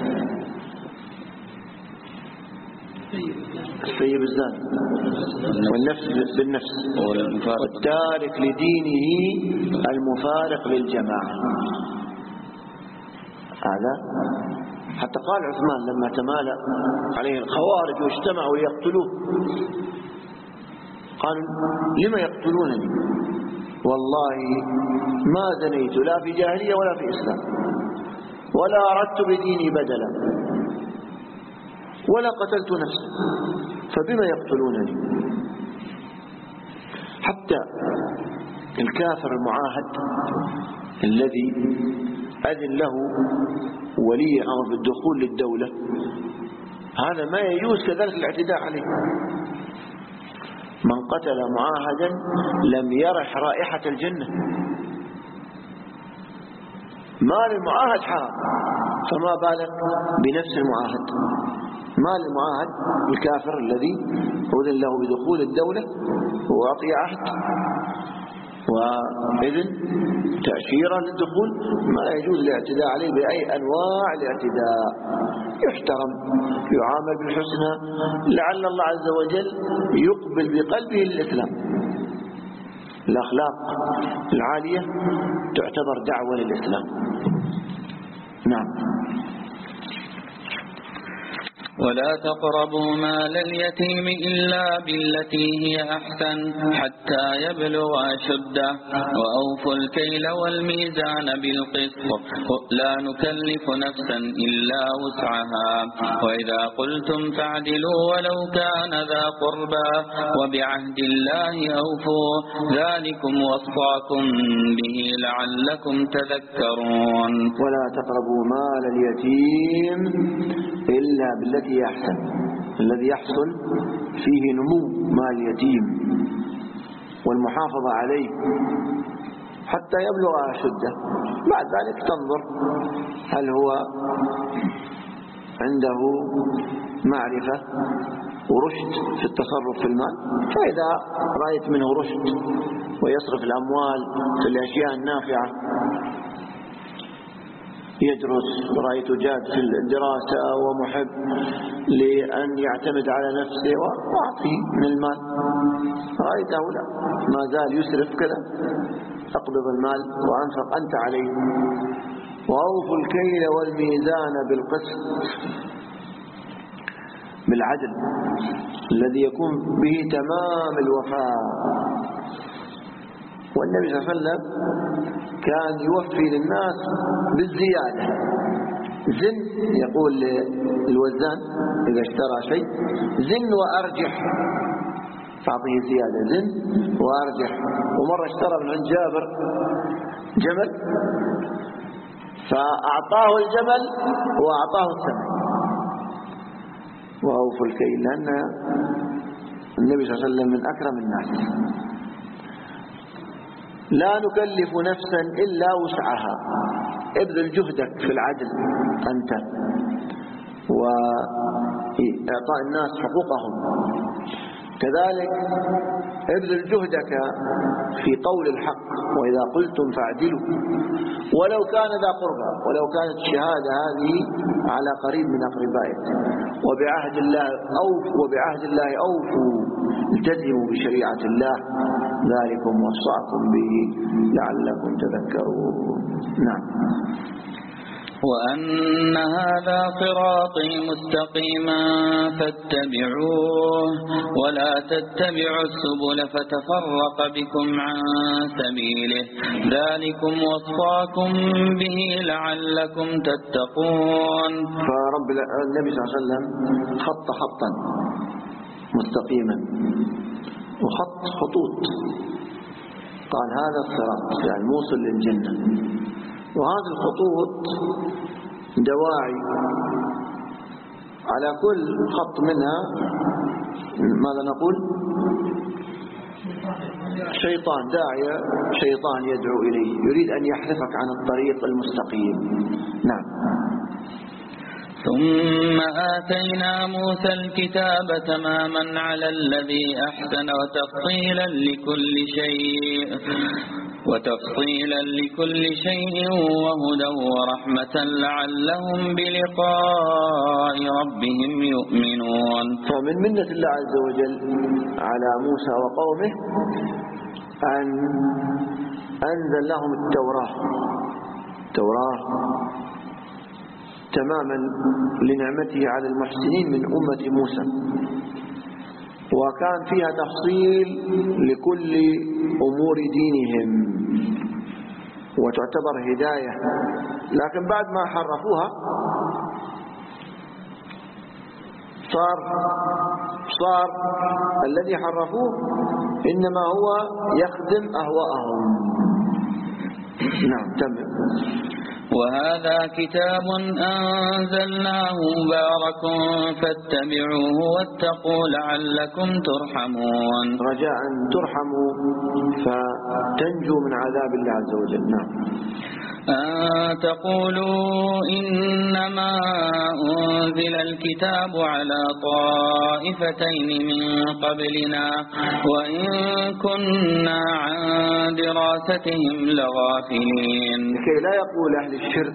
السيب الزاني، والنفس بالنفس، والتارك لدينه المفارق للجماعة. هذا حتى قال عثمان لما تمالأ عليه الخوارج واجتمعوا ليقتلوه قالوا لما يقتلونني؟ والله ما زنيت لا في جاهلية ولا في إسلام، ولا أردت بديني بدلا، ولا قتلت نفسا فبما يقتلونني. حتى الكافر المعاهد الذي أذن له ولي أمر بالدخول للدولة هذا ما يجوز كذلك الاعتداء عليه. من قتل معاهدا لم يرح رائحة الجنة. مال المعاهد حرام، فما بالك بنفس المعاهد. مال المعاهد الكافر الذي أذن له بدخول الدولة وأعطي عهد وإذن تأشيرة للدخول، ما يجوز الاعتداء عليه بأي أنواع الاعتداء. يحترم، يعامل بالحسنى، لعل الله عز وجل يقبل بقلبه للإسلام. الأخلاق العالية تعتبر دعوة للإسلام. نعم.
ولا تقربوا مال اليتيم إلا بالتي هي أحسن حتى يبلغ أشده وأوفوا الكيل والميزان بالقسط لا نكلف نفسا إلا وسعها وإذا قلتم فاعدلوا ولو كان ذا قربى وبعهد الله أوفوا ذلكم وصاكم به لعلكم تذكرون.
ولا تقربوا مال اليتيم إلا بالتي يحسن، الذي يحصل فيه نمو مال اليتيم والمحافظة عليه حتى يبلغ أشده. بعد ذلك تنظر هل هو عنده معرفة ورشد في التصرف في المال، فإذا رأيت منه رشد ويصرف الأموال في الأشياء النافعة، يدرس، رأيت جاد في الدراسة ومحب لأن يعتمد على نفسه وأعطيه من المال، رأيته لا ما زال يسرف كذا، أقبض المال وأنفق أنت عليه. وأوفوا الكيل والميزان بالقسط، بالعدل الذي يكون به تمام الوفاء. والنبي صلى الله عليه وسلم كان يوفي للناس بالزيادة. زن، يقول للوزان إذا اشترى شيء زن وأرجح، فأعطيه زيادة، زن وأرجح. ومرة اشترى من عند جابر جمل فأعطاه الجمل وأعطاه الثمن. وأوفوا الكيل، لأن النبي صلى الله عليه وسلم من أكرم الناس. لا نكلف نفسا إلا وسعها، ابذل جهدك في العدل أنت وإعطاء الناس حقوقهم، كذلك ابذل جهدك في قول الحق، وإذا قلتم فاعدلوا ولو كان ذا قربى، ولو كانت الشهادة هذه على قريب من أقربائك. وبعهد الله أوفوا، وبعهد الله أوفوا، التزموا بشريعة الله، ذلكم وصاكم به لعلكم تذكرون. نعم.
وأن هذا صراطي مستقيما فاتبعوه ولا تتبعوا السبل فتفرق بكم عن سبيله ذلكم وصاكم به لعلكم تتقون.
فرب النبي صلى الله عليه وسلم خط خطا مستقيما وخط خطوط، قال هذا الصراط يعني موصل للجنة، وهذه الخطوط دواعي على كل خط منها ماذا نقول؟ شيطان، داعية شيطان يدعو إليه، يريد أن يحرفك عن الطريق المستقيم. نعم.
ثم آتينا موسى الكتاب تماما على الذي أحسن وتفصيلا لكل شيء وتفصيلا لكل شيء وهدى ورحمة لعلهم بلقاء ربهم يؤمنون.
فمن منة الله عز وجل على موسى وقومه أن أنزل لهم التوراة، التوراة تماما لنعمته على المحسنين من أمة موسى، وكان فيها تفصيل لكل أمور دينهم وتعتبر هداية. لكن بعد ما حرفوها صار صار الذي حرفوه إنما هو يخدم أهواءهم. نعم تمام.
وهذا كتاب أنزلناه مبارك فاتبعوه واتقوا لعلكم ترحمون.
رجاء ترحموا فتنجوا من عذاب الله عز وجل. نعم.
أن تقولوا إنما أنزل الكتاب على طائفتين من قبلنا وإن كنا عن دراستهم لغافلين.
لكي لا يقول أهل الشرك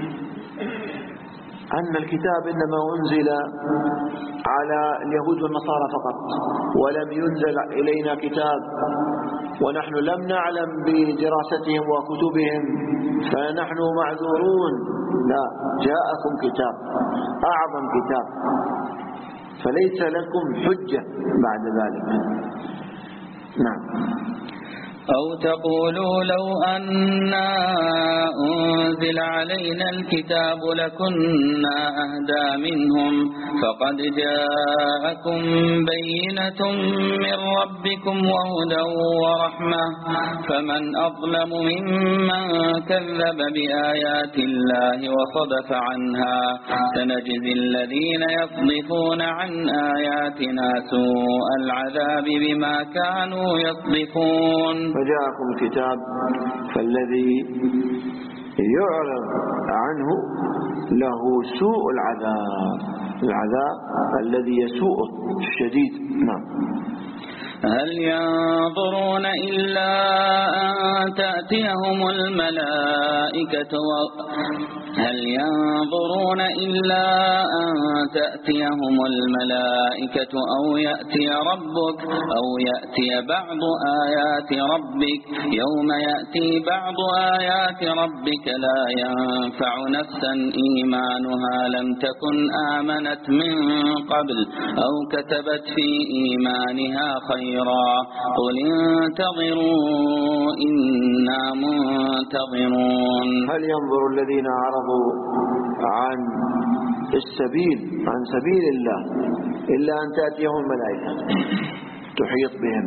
أن الكتاب إنما أنزل على اليهود والنصارى فقط ولم ينزل إلينا كتاب ونحن لم نعلم بدراستهم وكتبهم فنحن معذورون. لا، جاءكم كتاب أعظم كتاب فليس لكم حجة بعد ذلك. نعم.
أو تقولوا لو أنا أنزل علينا الكتاب لكنا أهدى منهم فقد جاءكم بينة من ربكم وهدى ورحمة فمن أظلم ممن كذب بآيات الله وصدف عنها سنجزي الذين يصدفون عن آياتنا سوء العذاب بما كانوا يصدفون.
فجاءكم الكتاب فالذي يعرض عنه له سوء العذاب، العذاب الذي يسوء الشديد. نعم.
هل ينظرون إلا أن تأتيهم الملائكة و... هل ينظرون إلا أن تأتيهم الملائكة أو يأتي ربك أو يأتي بعض آيات ربك يوم يأتي بعض آيات ربك لا ينفع نفسا إيمانها لم تكن آمنت من قبل أو كتبت في إيمانها خيرا قل انتظروا إنا منتظرون.
هل ينظر الذين عرضوا عن السبيل عن سبيل الله إلا أن تأتيهم الملائكة تحيط بهم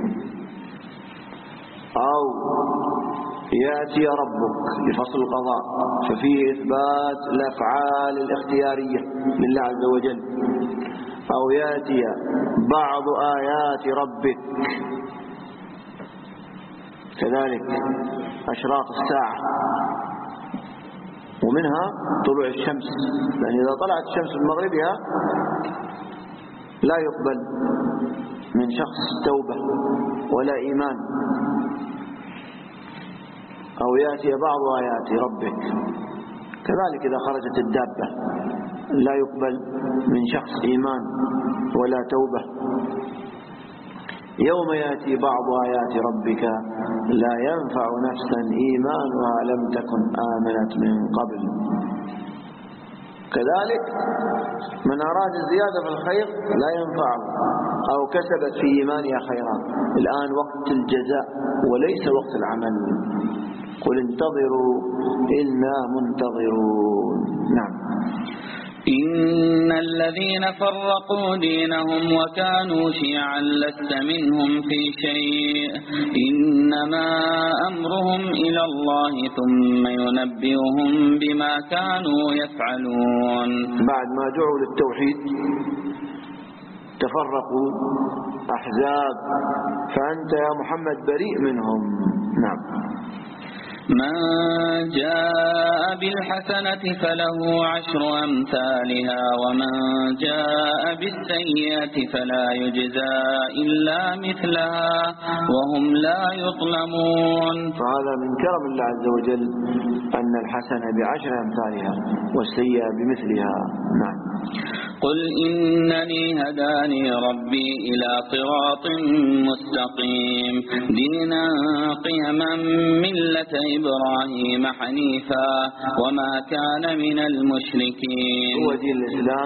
أو يأتي ربك لفصل القضاء ففيه إثبات الأفعال الاختيارية لله عز وجل أو يأتي بعض آيات ربك كذلك أشراط الساعة ومنها طلوع الشمس لأن إذا طلعت الشمس من مغربها لا يقبل من شخص توبة ولا إيمان أو يأتي بعض آيات ربك كذلك إذا خرجت الدابة لا يقبل من شخص إيمان ولا توبة. يوم يأتي بعض آيات ربك لا ينفع نفسا إيمانها لم تكن آمنت من قبل. كذلك من أراد الزيادة في الخير لا ينفعه أو كسبت في إيمانها خيرا. الآن وقت الجزاء وليس وقت العمل. قل انتظروا إنا منتظرون. نعم.
إن الذين فرقوا دينهم وكانوا شيعا لست منهم في شيء إنما أمرهم إلى الله ثم ينبئهم بما كانوا يفعلون.
بعد ما دعوا للتوحيد تفرقوا أحزاب فأنت يا محمد بريء منهم. نعم.
من جاء بالحسنة فله عشر أمثالها ومن جاء بالسيئة فلا يجزى إلا مثلها وهم لا يظلمون.
فهذا من كرم الله عز وجل أن الحسنة بعشر أمثالها والسيئة بمثلها. نعم.
قل إنني هداني ربي إلى صراط مستقيم دينا قيما ملة إبراهيم حنيفا وما كان من المشركين.
هو دين الإسلام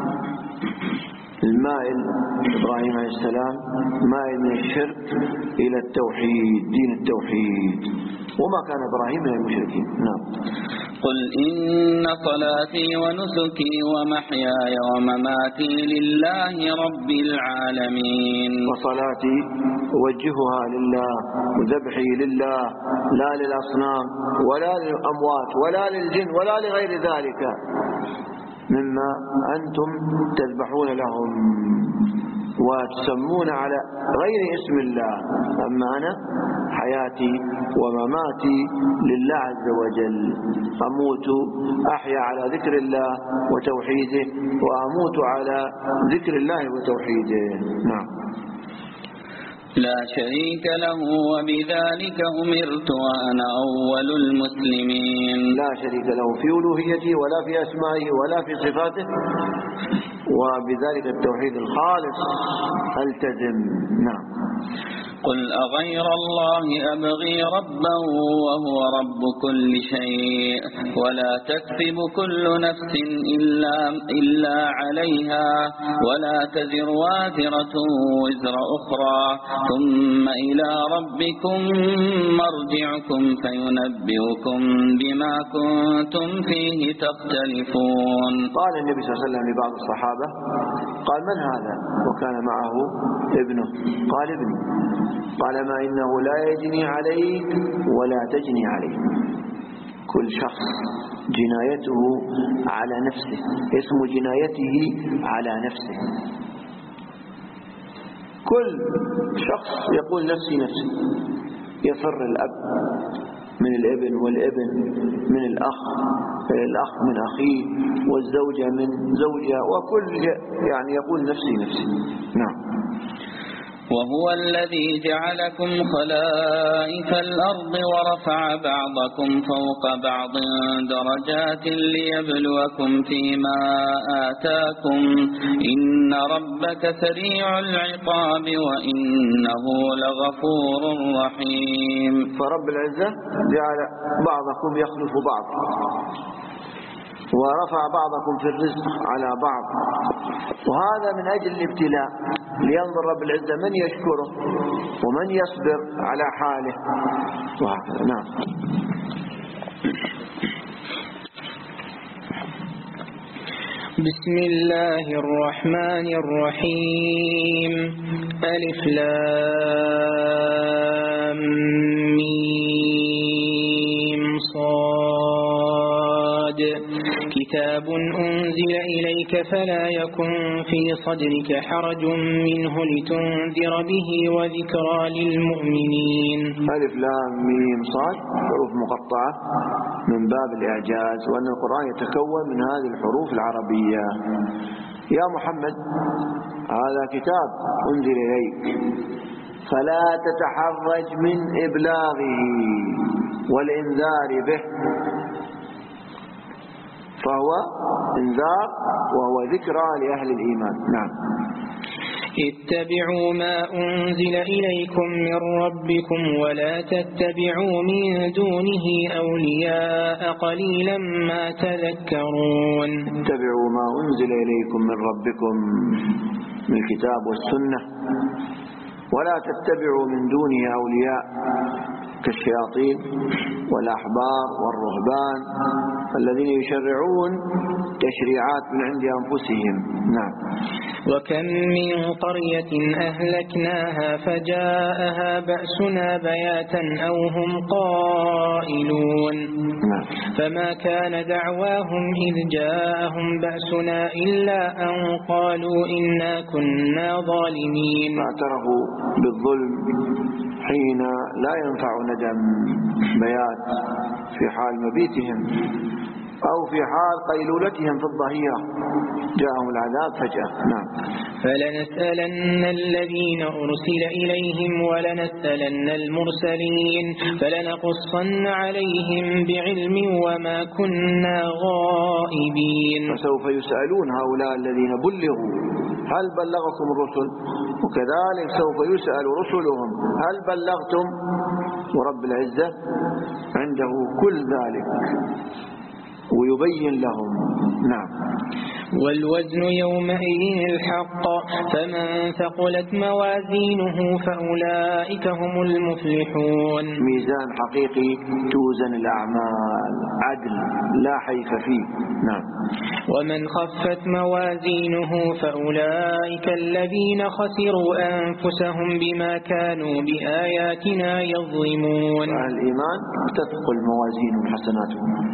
المائل إبراهيم عليه السلام مائل من الشرك إلى التوحيد دين التوحيد وما كان إبراهيم من المشركين. نعم.
قل إن صلاتي ونسكي ومحياي ومماتي لله رب العالمين.
وصلاتي أوجهها لله وذبحي لله لا للأصنام ولا للأموات ولا للجن ولا لغير ذلك مما أنتم تذبحون لهم وتسمون على غير اسم الله. أما أنا حياتي ومماتي لله عز وجل، أموت أحيا على ذكر الله وتوحيده وأموت على ذكر الله وتوحيده. نعم.
لا شريك له وبذلك أمرت وأنا أول المسلمين.
لا شريك له في ألوهيته ولا في أسمائه ولا في صفاته، وبذلك التوحيد الخالص التزم. نعم.
قل أغير الله أبغي ربا وهو رب كل شيء ولا تكسب كل نفس إلا, إلا عليها ولا تزر وازرة وزر أخرى ثم إلى ربكم مرجعكم فينبئكم بما كنتم فيه تختلفون.
قال النبي صلى الله عليه وسلم لبعض الصحابة، قال من هذا؟ وكان معه ابنه. قال ابني. قال ما إنه لا يجني عليك ولا تجني عليك. كل شخص جنايته على نفسه، اسم جنايته على نفسه. كل شخص يقول نفسي نفسي. يفر الأب من الابن والابن من الأخ الأخ من أخيه والزوجة من زوجها، وكل يعني يقول نفسي نفسي. نعم.
وهو الذي جعلكم خلائف الأرض ورفع بعضكم فوق بعض درجات ليبلوكم فيما آتاكم إن ربك سريع العقاب وإنه لغفور رحيم.
فرب العزة جعل بعضكم يخلف بعض ورفع بعضكم في الرزق على بعض، وهذا من أجل الابتلاء لينظر رب العزة من يشكره ومن يصبر على حاله وهكذا. نعم.
بسم الله الرحمن الرحيم. ألف لام ميم صاد. كتاب أنزل إليك فلا يكن في صدرك حرج منه لتنذر به وذكرى للمؤمنين.
ألف لام ميم صاد حروف مقطعة من باب الإعجاز، وأن القرآن يتكون من هذه الحروف العربية. يا محمد هذا كتاب أنزل إليك فلا تتحرج من إبلاغه والإنذار به، فهو انذار وهو ذكرى لأهل الإيمان. نعم.
اتبعوا ما أنزل إليكم من ربكم ولا تتبعوا من دونه أولياء قليلا ما تذكرون.
اتبعوا ما أنزل إليكم من ربكم من الكتاب والسنة ولا تتبعوا من دونه أولياء كالشياطين والأحبار والرهبان الذين يشرعون تشريعات من عند أنفسهم. نعم.
وكم من قرية أهلكناها فجاءها بأسنا بياتا أو هم قائلون.
نعم.
فما كان دعواهم إذ جاءهم بأسنا إلا أن قالوا إنا كنا ظالمين.
فاعترفوا بالظلم حين لا ينفع ندم بيات في حال مبيتهم أو في حال قيلولتهم في الظهيرة جاءهم العذاب فجأة. نعم.
فلنسألن الذين أرسل إليهم ولنسألن المرسلين فلنقصن عليهم بعلم وما كنا غائبين.
فسوف يسألون هؤلاء الذين بلغوا هل بلغكم الرسل، وكذلك سوف يسأل رسلهم هل بلغتم، ورب العزة عنده كل ذلك ويبين لهم. نعم.
والوزن يومئذ الحق فمن ثقلت موازينه فأولئك هم المفلحون.
ميزان حقيقي توزن الأعمال عدل لا حيف فيه. نعم.
ومن خفت موازينه فأولئك الذين خسروا أنفسهم بما كانوا بآياتنا يظلمون.
أهل الإيمان تثقل موازينهم حسناتهم،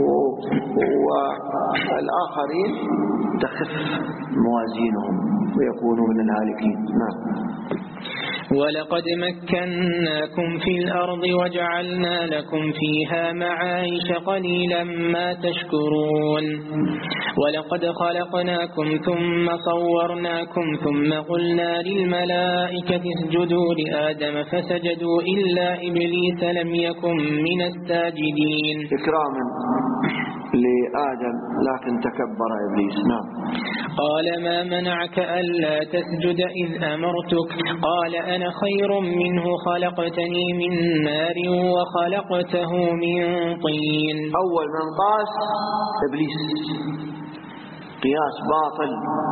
والآخرين تخف موازينهم ويكونوا من الهالكين. نعم.
ولقد مكناكم في الأرض وجعلنا لكم فيها معايش قليلا ما تشكرون. ولقد خلقناكم ثم صورناكم ثم قلنا للملائكة اسجدوا لآدم فسجدوا إلا إبليس لم يكن من الساجدين.
إكراما لآدم لكن تكبر إبليس. نعم.
قال ما منعك ألا تسجد إذ أمرتك قال أنا خير منه خلقتني من نار وخلقته من طين.
أول من قاس إبليس قياس باطل،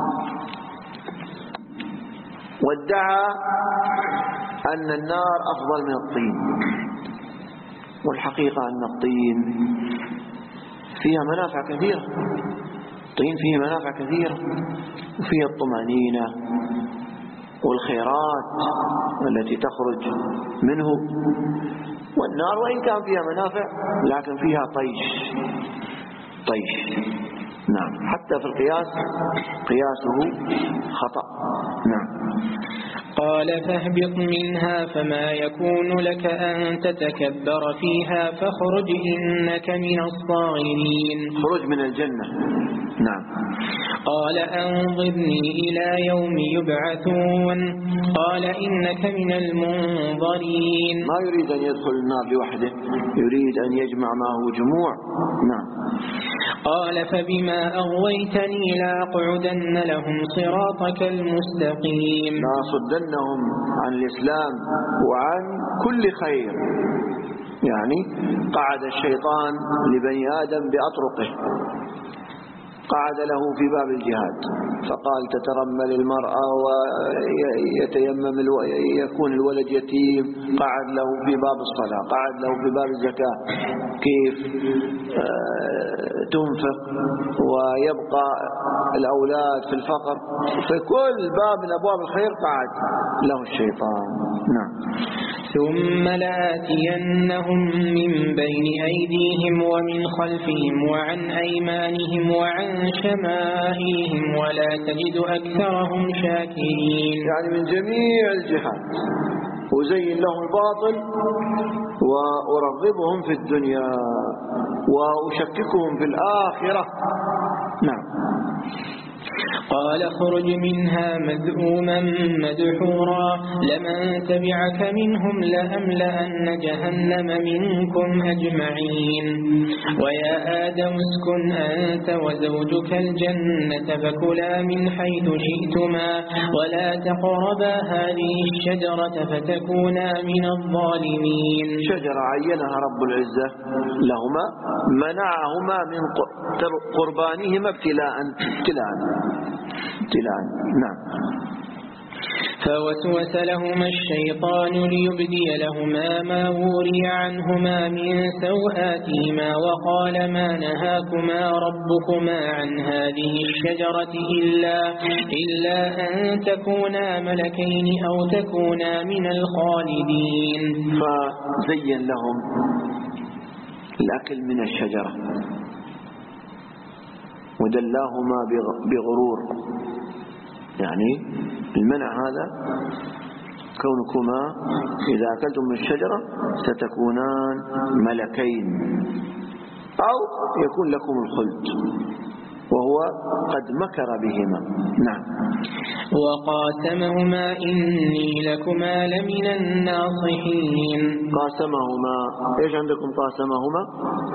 وادعى أن النار أفضل من الطين، والحقيقة أن الطين فيها منافع كثيرة. الطين فيه منافع كثيرة، وفيه الطمأنينة والخيرات التي تخرج منه. والنار وإن كان فيها منافع لكن فيها طيش طيش. نعم. حتى في القياس قياسه خطأ. نعم.
قال فاهبط منها فما يكون لك أن تتكبر فيها فاخرج إنك من الصاغرين.
خرج من الجنة. نعم.
قال أنظرني إلى يوم يبعثون قال إنك من المنظرين.
ما يريد أن يدخل النار لوحده، يريد أن يجمع معه جموع. نعم.
قال فبما أغويتني لأقعدن لهم صراطك المستقيم.
لأصدنهم عن الإسلام وعن كل خير. يعني قعد الشيطان لبني آدم بأطرقه، قعد له في باب الجهاد فقال تترمل المرأة ويتيمم يكون الولد يتيم، قعد له في باب الصلاة، قعد له في باب الزكاة كيف تنفق ويبقى الأولاد في الفقر، في كل باب من أبواب الخير قعد له الشيطان. نعم.
ثم لآتينهم من بين أيديهم ومن خلفهم وعن أيمانهم وعن شمائلهم ولا تجد أكثرهم شاكرين.
يعني من جميع الجهات وزين لهم الباطل وأرغبهم في الدنيا وأشككهم في الآخرة. نعم.
قال اخرج منها مذءوما مدحورا لمن تبعك منهم لأملأن جهنم منكم أجمعين. ويا آدم اسكن أنت وزوجك الجنة فكلا من حيث شئتما ولا تقربا هذه الشجرة فتكونا من الظالمين.
شجرة عينها رب العزة لهما منعهما من قربانهما ابتلاء ابتلاء ابتلاء. نعم.
فوسوس لهما الشيطان ليبدي لهما ما وري عنهما من سوآتهما وقال ما نهاكما ربكما عن هذه الشجرة إلا, إلا أن تكونا ملكين أو تكونا من الخالدين.
فزين لهم الأكل من الشجرة ودلاهما بغرور، يعني المنع هذا كونكما إذا أكلتم من الشجرة ستكونان ملكين أو يكون لكم الخلد، وهو قد مكر بهما. نعم.
وقاسمهما إني لكما لمن الناصحين.
قاسمهما إيش عندكم؟ قاسمهما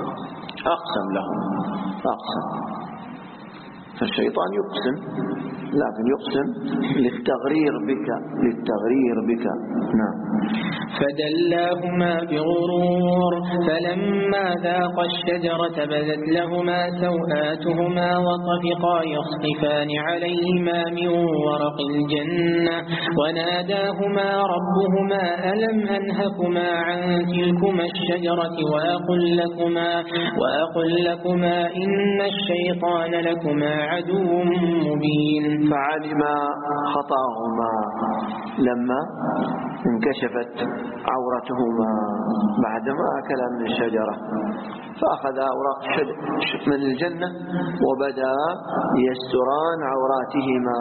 أقسم لهم، أقسم. فالشيطان يقسم لكن يقسم للتغرير بك للتغرير بك. نعم.
فدلاهما بغرور فلما ذاقا الشجرة بدت لهما سوآتهما وطفقا يخصفان عليهما من ورق الجنة وناداهما ربهما ألم أنهكما عن تلكما الشجرة وأقل لكما, وأقل لكما إن الشيطان لكما عدو مبين.
فعلما خطأهما لما انكشفت عورتهما بعدما أكلا من الشجرة، فأخذ أوراق من الجنة وبدأ يستران عوراتهما.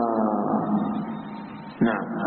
نعم.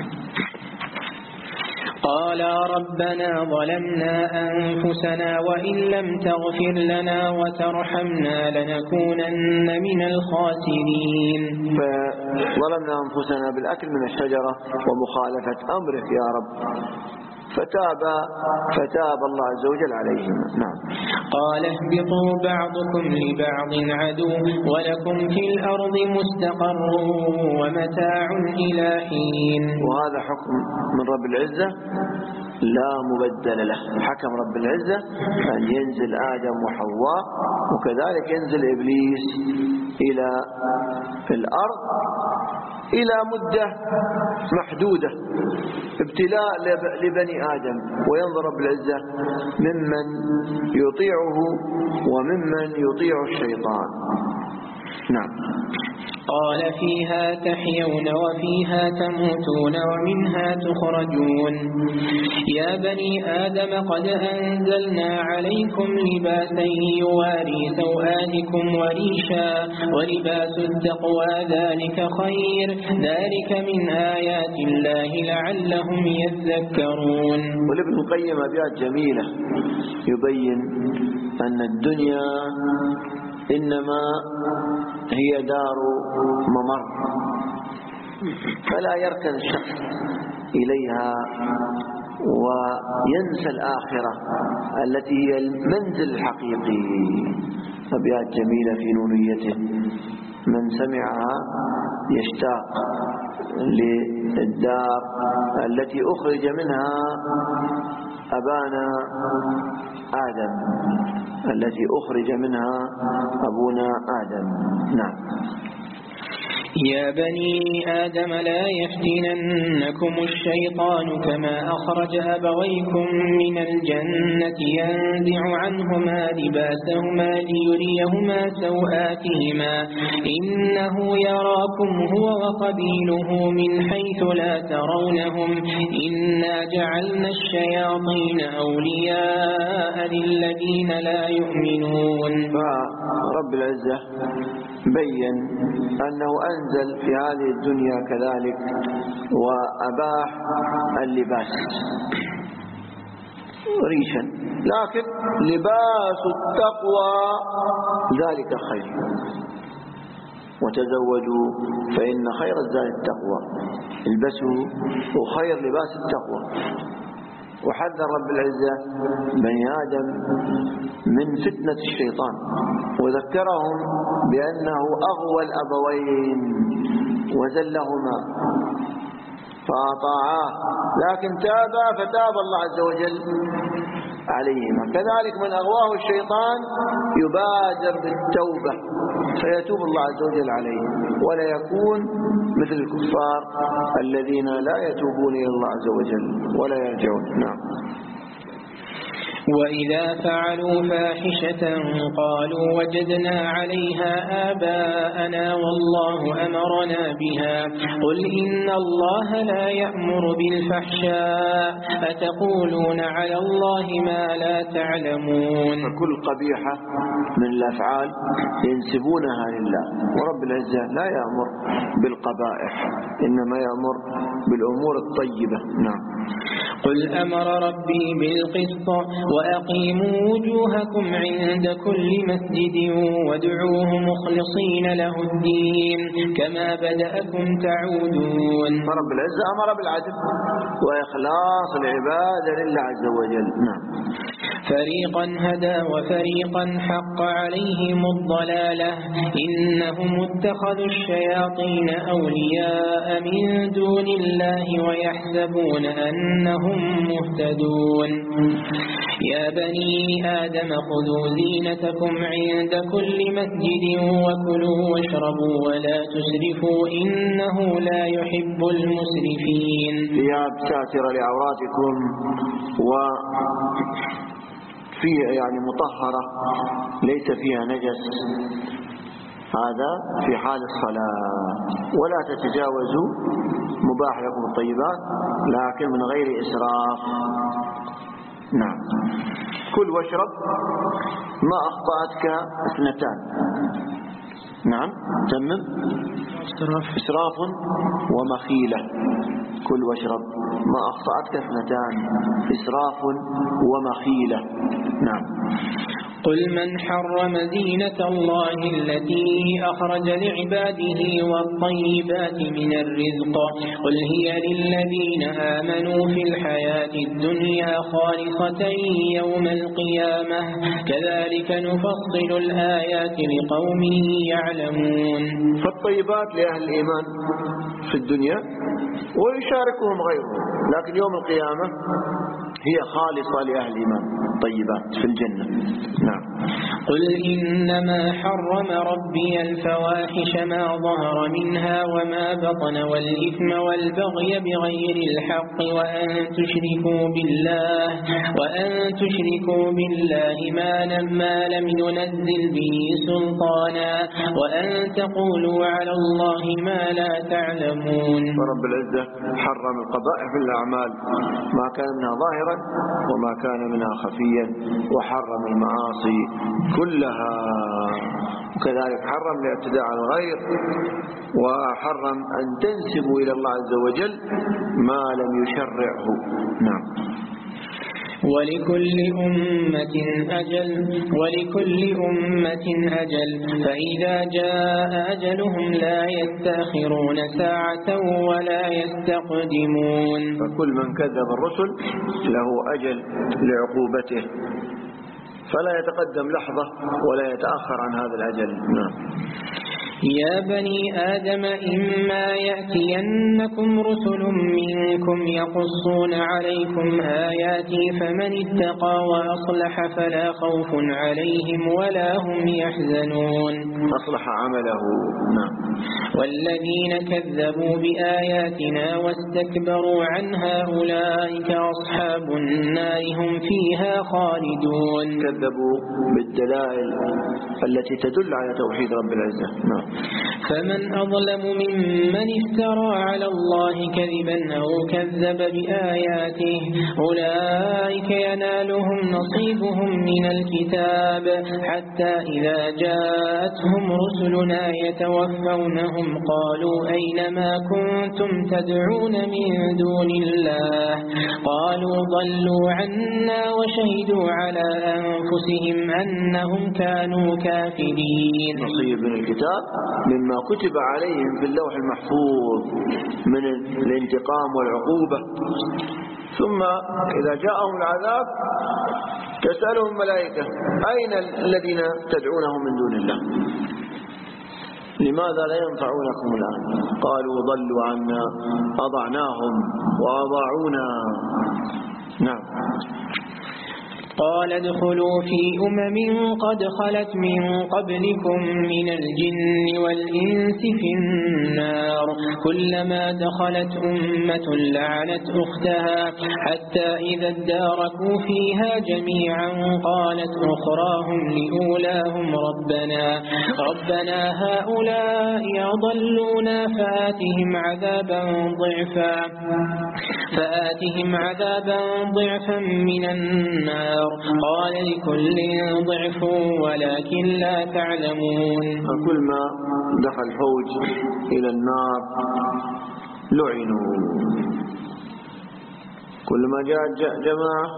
قالا ربنا ظلمنا أنفسنا وإن لم تغفر لنا وترحمنا لنكونن من الخاسرين.
فظلمنا أنفسنا بالأكل من الشجرة ومخالفة أمرك يا رب، فتاب فتاب الله عز وجل عليهم. نعم.
قال اهبطوا بعضكم لبعض عدو ولكم في الأرض مستقر ومتاع إلى حين.
وهذا حكم من رب العزة لا مبدل له. حكم رب العزة أن ينزل آدم وحواء، وكذلك ينزل إبليس إلى الأرض إلى مدة محدودة، ابتلاء لبني آدم، وينظر رب العزة ممن يطيعه وممن يطيع الشيطان. نعم.
قال فيها تحيون وفيها تموتون ومنها تخرجون. يا بني آدم قد أنزلنا عليكم لباسا يواري سوآتكم وريشا ولباس التقوى ذلك خير ذلك من آيات الله لعلهم يذكرون.
ولابن القيم أبيات جميلة يبين أن الدنيا إنما هي دار ممر، فلا يركن الشخص إليها وينسى الآخرة التي هي المنزل الحقيقي. أبيات جميلة في نونيته، من سمعها يشتاق للدار التي أخرج منها أبانا آدم، التي أخرج منها أبونا آدم. نعم.
يا بني آدم لا يفتننكم الشيطان كما أخرج أبويكم من الجنة ينزع عنهما لباسهما ليريهما سوآتهما إنه يراكم هو وقبيله من حيث لا ترونهم إنا جعلنا الشياطين أولياء للذين لا يؤمنون.
فرب العزة بين أنه أنزل في هذه الدنيا كذلك وأباح اللباس ريشا، لكن لباس التقوى ذلك خير، وتزودوا فإن خير الزاد التقوى، البسوا وخير لباس التقوى. وحذر رب العزة بني آدم من فتنة الشيطان، وذكرهم بأنه أغوى الأبوين وزلهما فأطاعاه، لكن تابا فتاب الله عز وجل عليهما. كذلك من أغواه الشيطان يبادر بالتوبة فيتوب الله عز وجل عليه، ولا يكون مثل الكفار الذين لا يتوبون إلى الله عز وجل ولا يرجعون. نعم.
وإذا فعلوا فاحشة قالوا وجدنا عليها آباءنا والله أمرنا بها قل إن الله لا يأمر بالفحشاء أتقولون على الله ما لا تعلمون.
فكل قبيحة من الأفعال ينسبونها لله، ورب العزة لا يأمر بالقبائح، إنما يأمر بالأمور الطيبة. نعم.
قل أمر ربي بالقسط وأقيموا وجوهكم عند كل مسجد وادعوه مخلصين له الدين كما بدأكم تعودون.
فرب العزة أمر بالعدل وإخلاص العبادة لله عز وجل. نعم.
فريقا هدى وفريقا حق عليهم الضلالة إنهم اتخذوا الشياطين أولياء من دون الله ويحسبون أنهم مهتدون يا بني آدم خذوا زينتكم عند كل مسجد وكلوا واشربوا ولا تسرفوا إنه لا يحب المسرفين.
ثياب ساترة لعوراتكم و فيها يعني مطهرة ليس فيها نجس، هذا في حال الصلاة. ولا تتجاوزوا، مباح لكم الطيبات لكن من غير إسراف. نعم. كل واشرب ما أخطأتك اثنتان. نعم تمم. إسراف ومخيلة. كل واشرب ما أخطأتك اثنتان، إسراف ومخيلة. نعم.
قل من حرم زينة الله التي أخرج لعباده والطيبات من الرزق قل هي للذين آمنوا في الحياة الدنيا خالصة يوم القيامة كذلك نفصل الآيات لقوم يعلمون.
فالطيبات لأهل الإيمان في الدنيا ويشاركهم غيرهم، لكن يوم القيامة هي خالصة لأهل الإيمان، طيبات في الجنة. نعم.
قل إنما حرم ربي الفواحش ما ظهر منها وما بطن والإثم والبغي بغير الحق وأن تشركوا بالله وأن تشركوا بالله ما لم, ما لم ينزل به سلطانا وأن تقولوا على الله ما لا تعلمون.
ورب العزة حرم القبائح في الأعمال ما كان منها ظاهرا وما كان منها خفيا، وحرم المعاصي كلها، وكذلك حرم الاعتداء على الغير، وحرم أن تنسبوا إلى الله عز وجل ما لم يشرعه. نعم.
ولكل أمة أجل ولكل أمة أجل فإذا جاء أجلهم لا يستأخرون ساعة ولا يستقدمون.
فكل من كذب الرسل له أجل لعقوبته، فلا يتقدم لحظة ولا يتأخر عن هذا الأجل. نعم.
يا بني آدم إما يأتينكم رسل منكم يقصون عليكم آياتي فمن اتقى وأصلح فلا خوف عليهم ولا هم يحزنون.
أصلح عمله. نعم.
والذين كذبوا بآياتنا واستكبروا عنها أولئك أصحاب النار هم فيها خالدون.
كذبوا بالدلائل التي تدل على توحيد رب العزة. نعم.
فمن أظلم ممن افترى على الله كذبا أو كذب بآياته أولئك ينالهم نصيبهم من الكتاب حتى إذا جاءتهم رسلنا يتوفونهم قالوا أين ما كنتم تدعون من دون الله قالوا ضلوا عنا وشهدوا على أنفسهم أنهم كانوا كافرين.
نصيب من الكتاب مما كتب عليهم في اللوح المحفوظ من الانتقام والعقوبة، ثم إذا جاءهم العذاب تسألهم الملائكة أين الذين تدعونهم من دون الله، لماذا لا ينفعونكم الآن؟ قالوا ضلوا عنا أضعناهم وأضاعونا. نعم.
قال ادخلوا في أمم قد خلت من قبلكم من الجن والإنس في النار كلما دخلت أمة لعنت أختها حتى إذا اداركوا فيها جميعا قالت أخراهم لأولاهم ربنا ربنا هؤلاء أضلونا فآتهم عذابا ضعفا فآتهم عذابا ضعفا من النار قال لكل ضعف ولكن لا تعلمون.
كل ما دخل فوج إلى النار لعنوا، كل ما جاء جماعة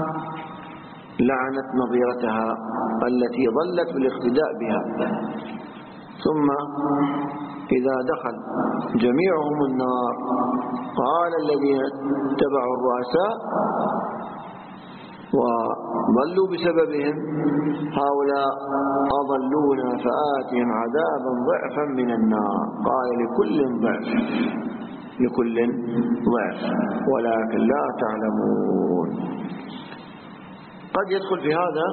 لعنت نظيرتها التي ظلت بالاقتداء بها، ثم إذا دخل جميعهم النار قال الذين اتبعوا الرؤساء وضلوا بسببهم، هؤلاء أضلونا فآتهم عذابا ضعفا من النار. قال لكل ضعف، لكل ضعف ولكن لا تعلمون. قد يدخل في هذا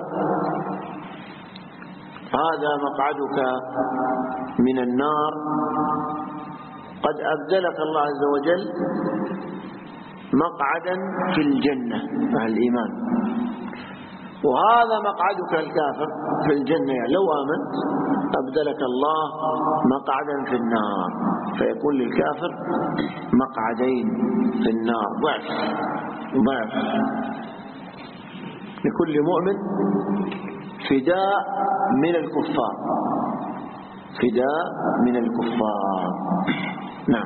هذا مقعدك من النار، قد أبدلك الله عز وجل مقعدا في الجنة مع الإيمان، وهذا مقعدك الكافر في الجنة، يعني لو آمنت أبدلك الله مقعدا في النار، فيكون للكافر مقعدين في النار ضعف ضعف. لكل مؤمن فداء من الكفار، فداء من الكفار. نعم.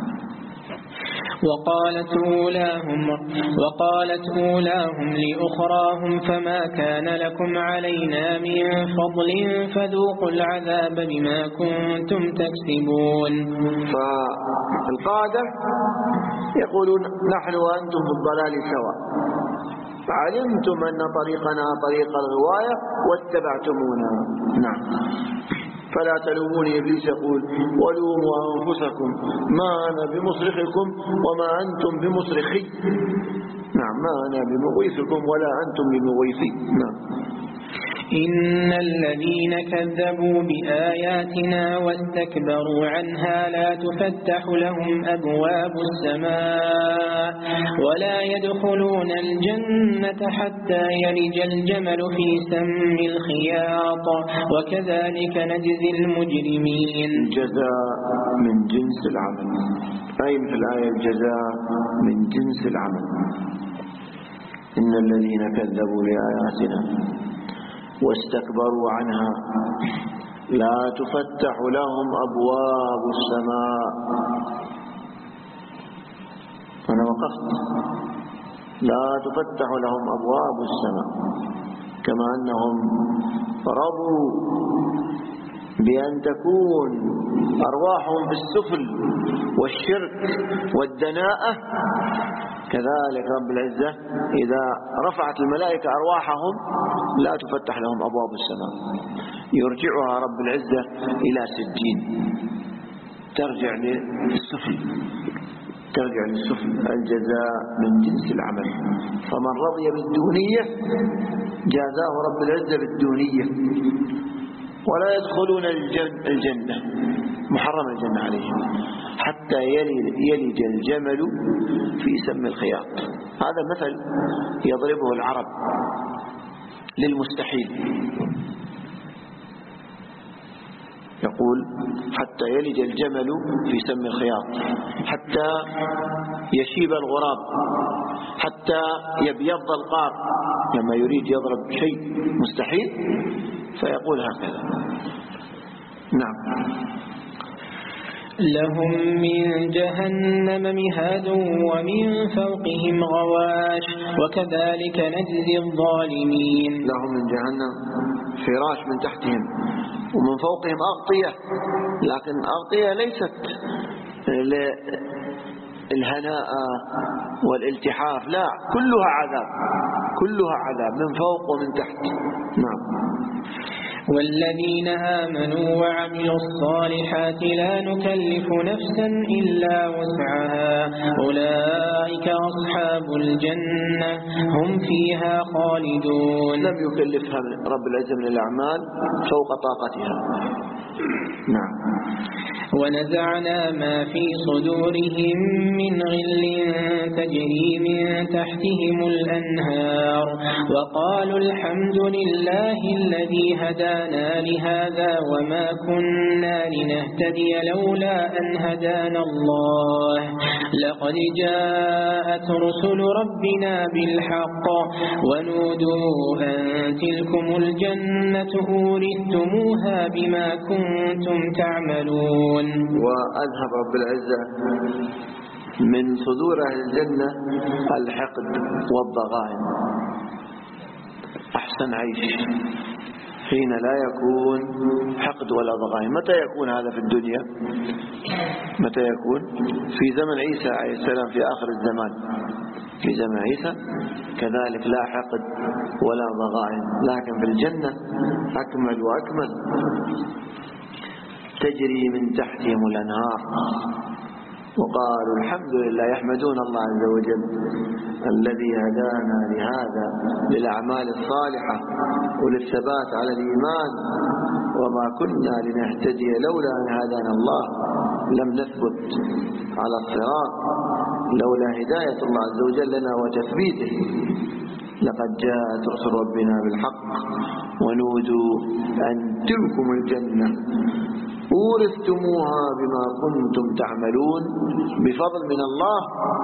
وقالت أولاهم وقالت أولاهم لأخراهم فما كان لكم علينا من فضل فذوقوا العذاب بما كنتم تكسبون.
فالقادة يقولون نحن وأنتم في الضلال سواء، علمتم أن طريقنا طريق الغواية واتبعتمونا. نعم. فلا تلوموني، إبليس يقول ولوموا أنفسكم ما أنا بمصرخكم وما أنتم بمصرخي. نعم، ما أنا بمغيثكم ولا أنتم بمغيثي. نعم.
إن الذين كذبوا بآياتنا واستكبروا عنها لا تفتح لهم أبواب السماء ولا يدخلون الجنة حتى يلج الجمل في سم الخياط وكذلك نجزي المجرمين.
الجزاء من جنس العمل، أي في الآية الجزاء من جنس العمل. إن الذين كذبوا بآياتنا واستكبروا عنها لا تفتح لهم أبواب السماء. أنا وقفت لا تفتح لهم أبواب السماء، كما أنهم رضوا بأن تكون أرواحهم في السفل والشرك والدناءة، كذلك رب العزة إذا رفعت الملائكة أرواحهم لا تفتح لهم أبواب السماء، يرجعها رب العزة إلى سجين، ترجع للسفل، ترجع للسفل. الجزاء من جنس العمل، فمن رضي بالدونية جازاه رب العزة بالدونية. ولا يدخلون الجنة، محرم الجنة عليهم، حتى يلج الجمل في سم الخياط. هذا مثل يضربه العرب للمستحيل، يقول حتى يلج الجمل في سم الخياط، حتى يشيب الغراب، حتى يبيض القار، لما يريد يضرب شيء مستحيل فيقول هكذا. نعم.
لهم من جهنم مهاد ومن فوقهم غواش وكذلك نجزي الظالمين.
لهم من جهنم فراش من تحتهم ومن فوقهم أغطية، لكن أغطية ليست للهناء والالتحاف، لا، كلها عذاب، كلها عذاب من فوق ومن تحت. نعم.
والذين آمنوا وعملوا الصالحات لا نكلف نفسا إلا وسعها أولئك أصحاب الجنة هم فيها خالدون.
لم يكلفها رب العزة من الأعمال فوق طاقتها. نعم.
ونزعنا ما في صدورهم من غل تجري من تحتهم الأنهار وقالوا الحمد لله الذي هدانا لهذا وما كنا لنهتدي لولا أن هدانا الله لقد جاءت رسل ربنا بالحق ونودوا أن تلكم الجنة أورثتموها بما كنتم تعملون.
وأذهب رب العزة من صدور أهل الجنة الحقد والضغائن. أحسن عيش حين لا يكون حقد ولا ضغائن. متى يكون هذا في الدنيا؟ متى يكون؟ في زمن عيسى عليه السلام في آخر الزمان، في زمن عيسى كذلك لا حقد ولا ضغائن، لكن في الجنة أكمل وأكمل، تجري من تحتهم الأنهار. وقالوا الحمد لله، يحمدون الله عز وجل الذي هدانا لهذا، للأعمال الصالحة وللثبات على الإيمان، وما كنا لنهتدي لولا أن هدانا الله، لم نثبت على الصراط لولا هداية الله عز وجل لنا وتثبيته. لقد جاءت رسل ربنا بالحق ونودوا أن تلكم الجنة أورثتموها بما كنتم تعملون، بفضل من الله،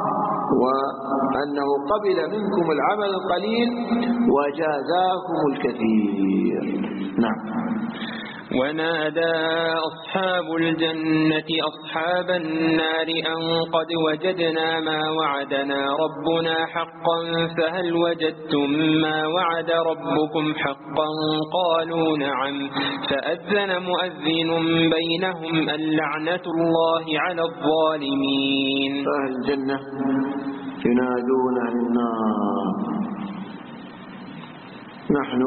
وأنه قبل منكم العمل القليل وجازاكم الكثير. نعم.
ونادى أصحاب الجنة أصحاب النار أن قد وجدنا ما وعدنا ربنا حقا فهل وجدتم ما وعد ربكم حقا؟ قالوا نعم. فأذن مؤذن بينهم اللعنة الله على الظالمين.
فأهل الجنة ينادون عن النار. نحن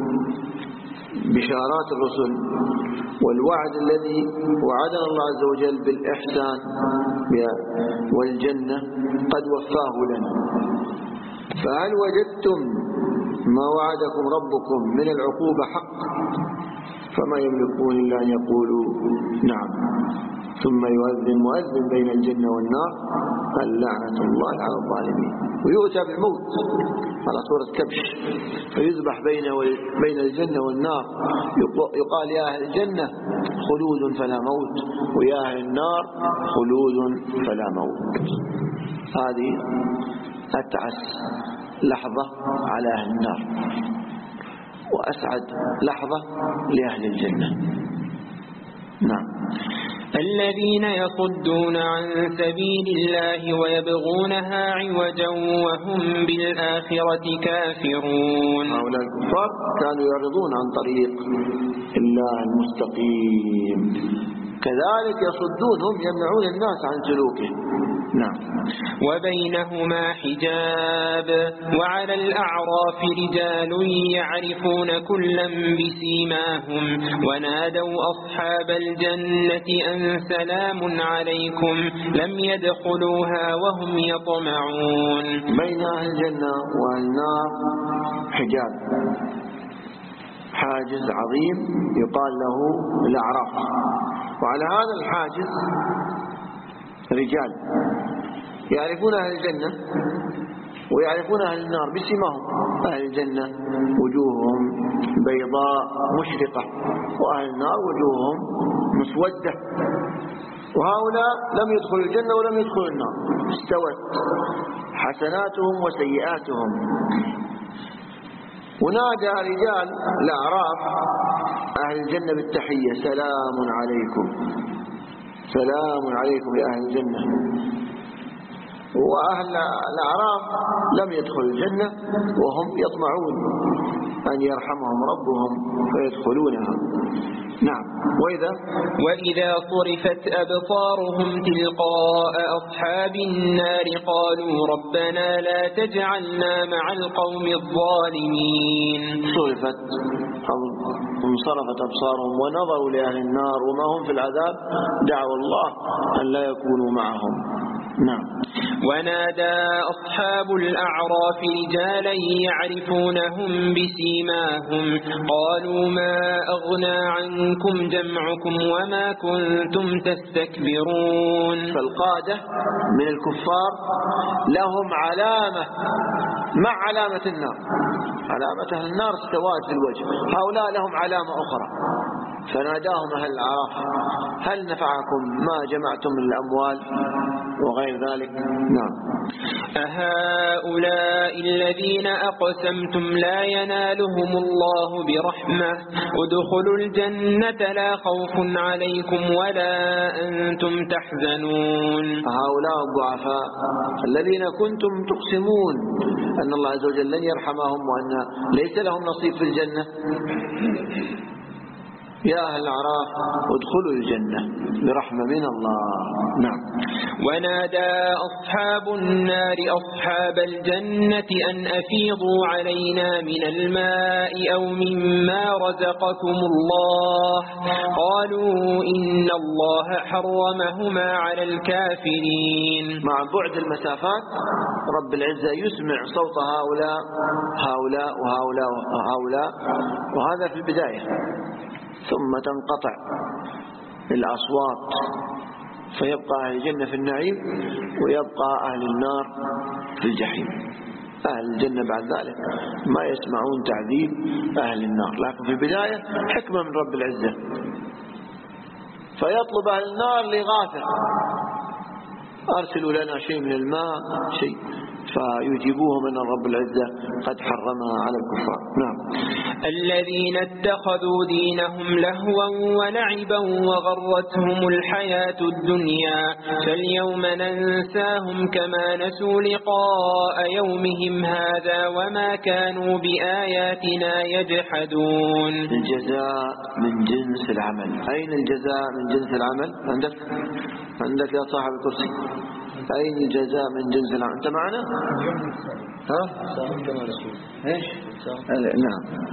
بشارات الرسل والوعد الذي وعدنا الله عز وجل بالإحسان والجنة قد وفاه لنا. فهل وجدتم ما وعدكم ربكم من العقوبة حق؟ فما يملكون إلا أن يقولوا نعم، ثم يؤذن مؤذن بين الجنة والنار اللعنة الله على الظالمين. ويؤتى بالموت على صورة كبش فيذبح بين بين الجنة والنار، يقال يا أهل الجنة خلود فلا موت، ويا أهل النار خلود فلا موت. هذه أتعس لحظة على أهل النار، وأسعد لحظة لأهل الجنة. نعم.
الذين يصدون عن سبيل الله ويبغونها عوجا وهم بالآخرة كافرون.
هؤلاء الكفار كانوا يعرضون عن طريق الله المستقيم، كذلك يصدونهم، يمنعون الناس عن سلوكه. نعم.
وبينهما حجاب وعلى الأعراف رجال يعرفون كلا بسيماهم ونادوا أصحاب الجنة أن سلام عليكم لم يدخلوها وهم يطمعون.
بين أهل الجنة والنار حجاب، حاجز عظيم يقال له الأعراف، وعلى هذا الحاجز رجال يعرفون أهل الجنة ويعرفون أهل النار بسمهم. أهل الجنة وجوههم بيضاء مشرقة، وأهل النار وجوههم مسودة، وهؤلاء لم يدخلوا الجنة ولم يدخلوا النار، استوت حسناتهم وسيئاتهم. ونادى رجال الأعراف أهل الجنة بالتحية سلام عليكم، سلام عليكم يا أهل الجنة. وأهل الأعراف لم يدخلوا الجنة وهم يطمعون أن يرحمهم ربهم فيدخلونها. نعم. وإذا
وإذا صرفت أبصارهم تلقاء أصحاب النار قالوا ربنا لا تجعلنا مع القوم الظالمين.
صرفت أو انصرفت أبصارهم ونظروا لأهل النار وما هم في العذاب، دعوا الله أن لا يكونوا معهم. نعم.
ونادى أصحاب الأعراف رجالا يعرفونهم بسيماهم قالوا ما أغنى عنكم جمعكم وما كنتم تستكبرون.
فالقادة من الكفار لهم علامة مع علامة النار، علامة أهل النار السواد في الوجه، هؤلاء لهم علامة أخرى. فناداهم أهل الأعراف هل نفعكم ما جمعتم من الأموال وغير ذلك؟ نعم.
أهؤلاء الذين أقسمتم لا ينالهم الله برحمة ادخلوا الجنة لا خوف عليكم ولا أنتم تحزنون.
هؤلاء الضعفاء الذين كنتم تقسمون أن الله عز وجل لن يرحمهم وأن ليس لهم نصيب في الجنة، يا أهل الأعراف ادخلوا الجنة برحمة من الله. نعم.
ونادى أصحاب النار أصحاب الجنة أن أفيضوا علينا من الماء أو مما رزقكم الله قالوا إن الله حرمهما على الكافرين.
مع بعد المسافات رب العزة يسمع صوت هؤلاء هؤلاء وهؤلاء وهؤلاء، وهذا في البداية، ثم تنقطع الأصوات فيبقى أهل الجنة في النعيم ويبقى أهل النار في الجحيم. أهل الجنة بعد ذلك ما يسمعون تعذيب أهل النار، لكن في البداية حكمة من رب العزة، فيطلب أهل النار لغاثة أرسلوا لنا شيء من الماء شيء، فيجيبوهم أن رب العزة قد حرمها على الكفار. نعم.
الذين اتخذوا دينهم لهوا ولعبا وغرتهم الحياة الدنيا فاليوم ننساهم كما نسوا لقاء يومهم هذا وما كانوا بآياتنا يجحدون.
الجزاء من جنس العمل. أين الجزاء من جنس العمل؟ عندك عندك يا صاحب الكرسي. أين الجزاء من جنس العمل؟ أنت معنا؟ ها؟ إيش؟ نعم.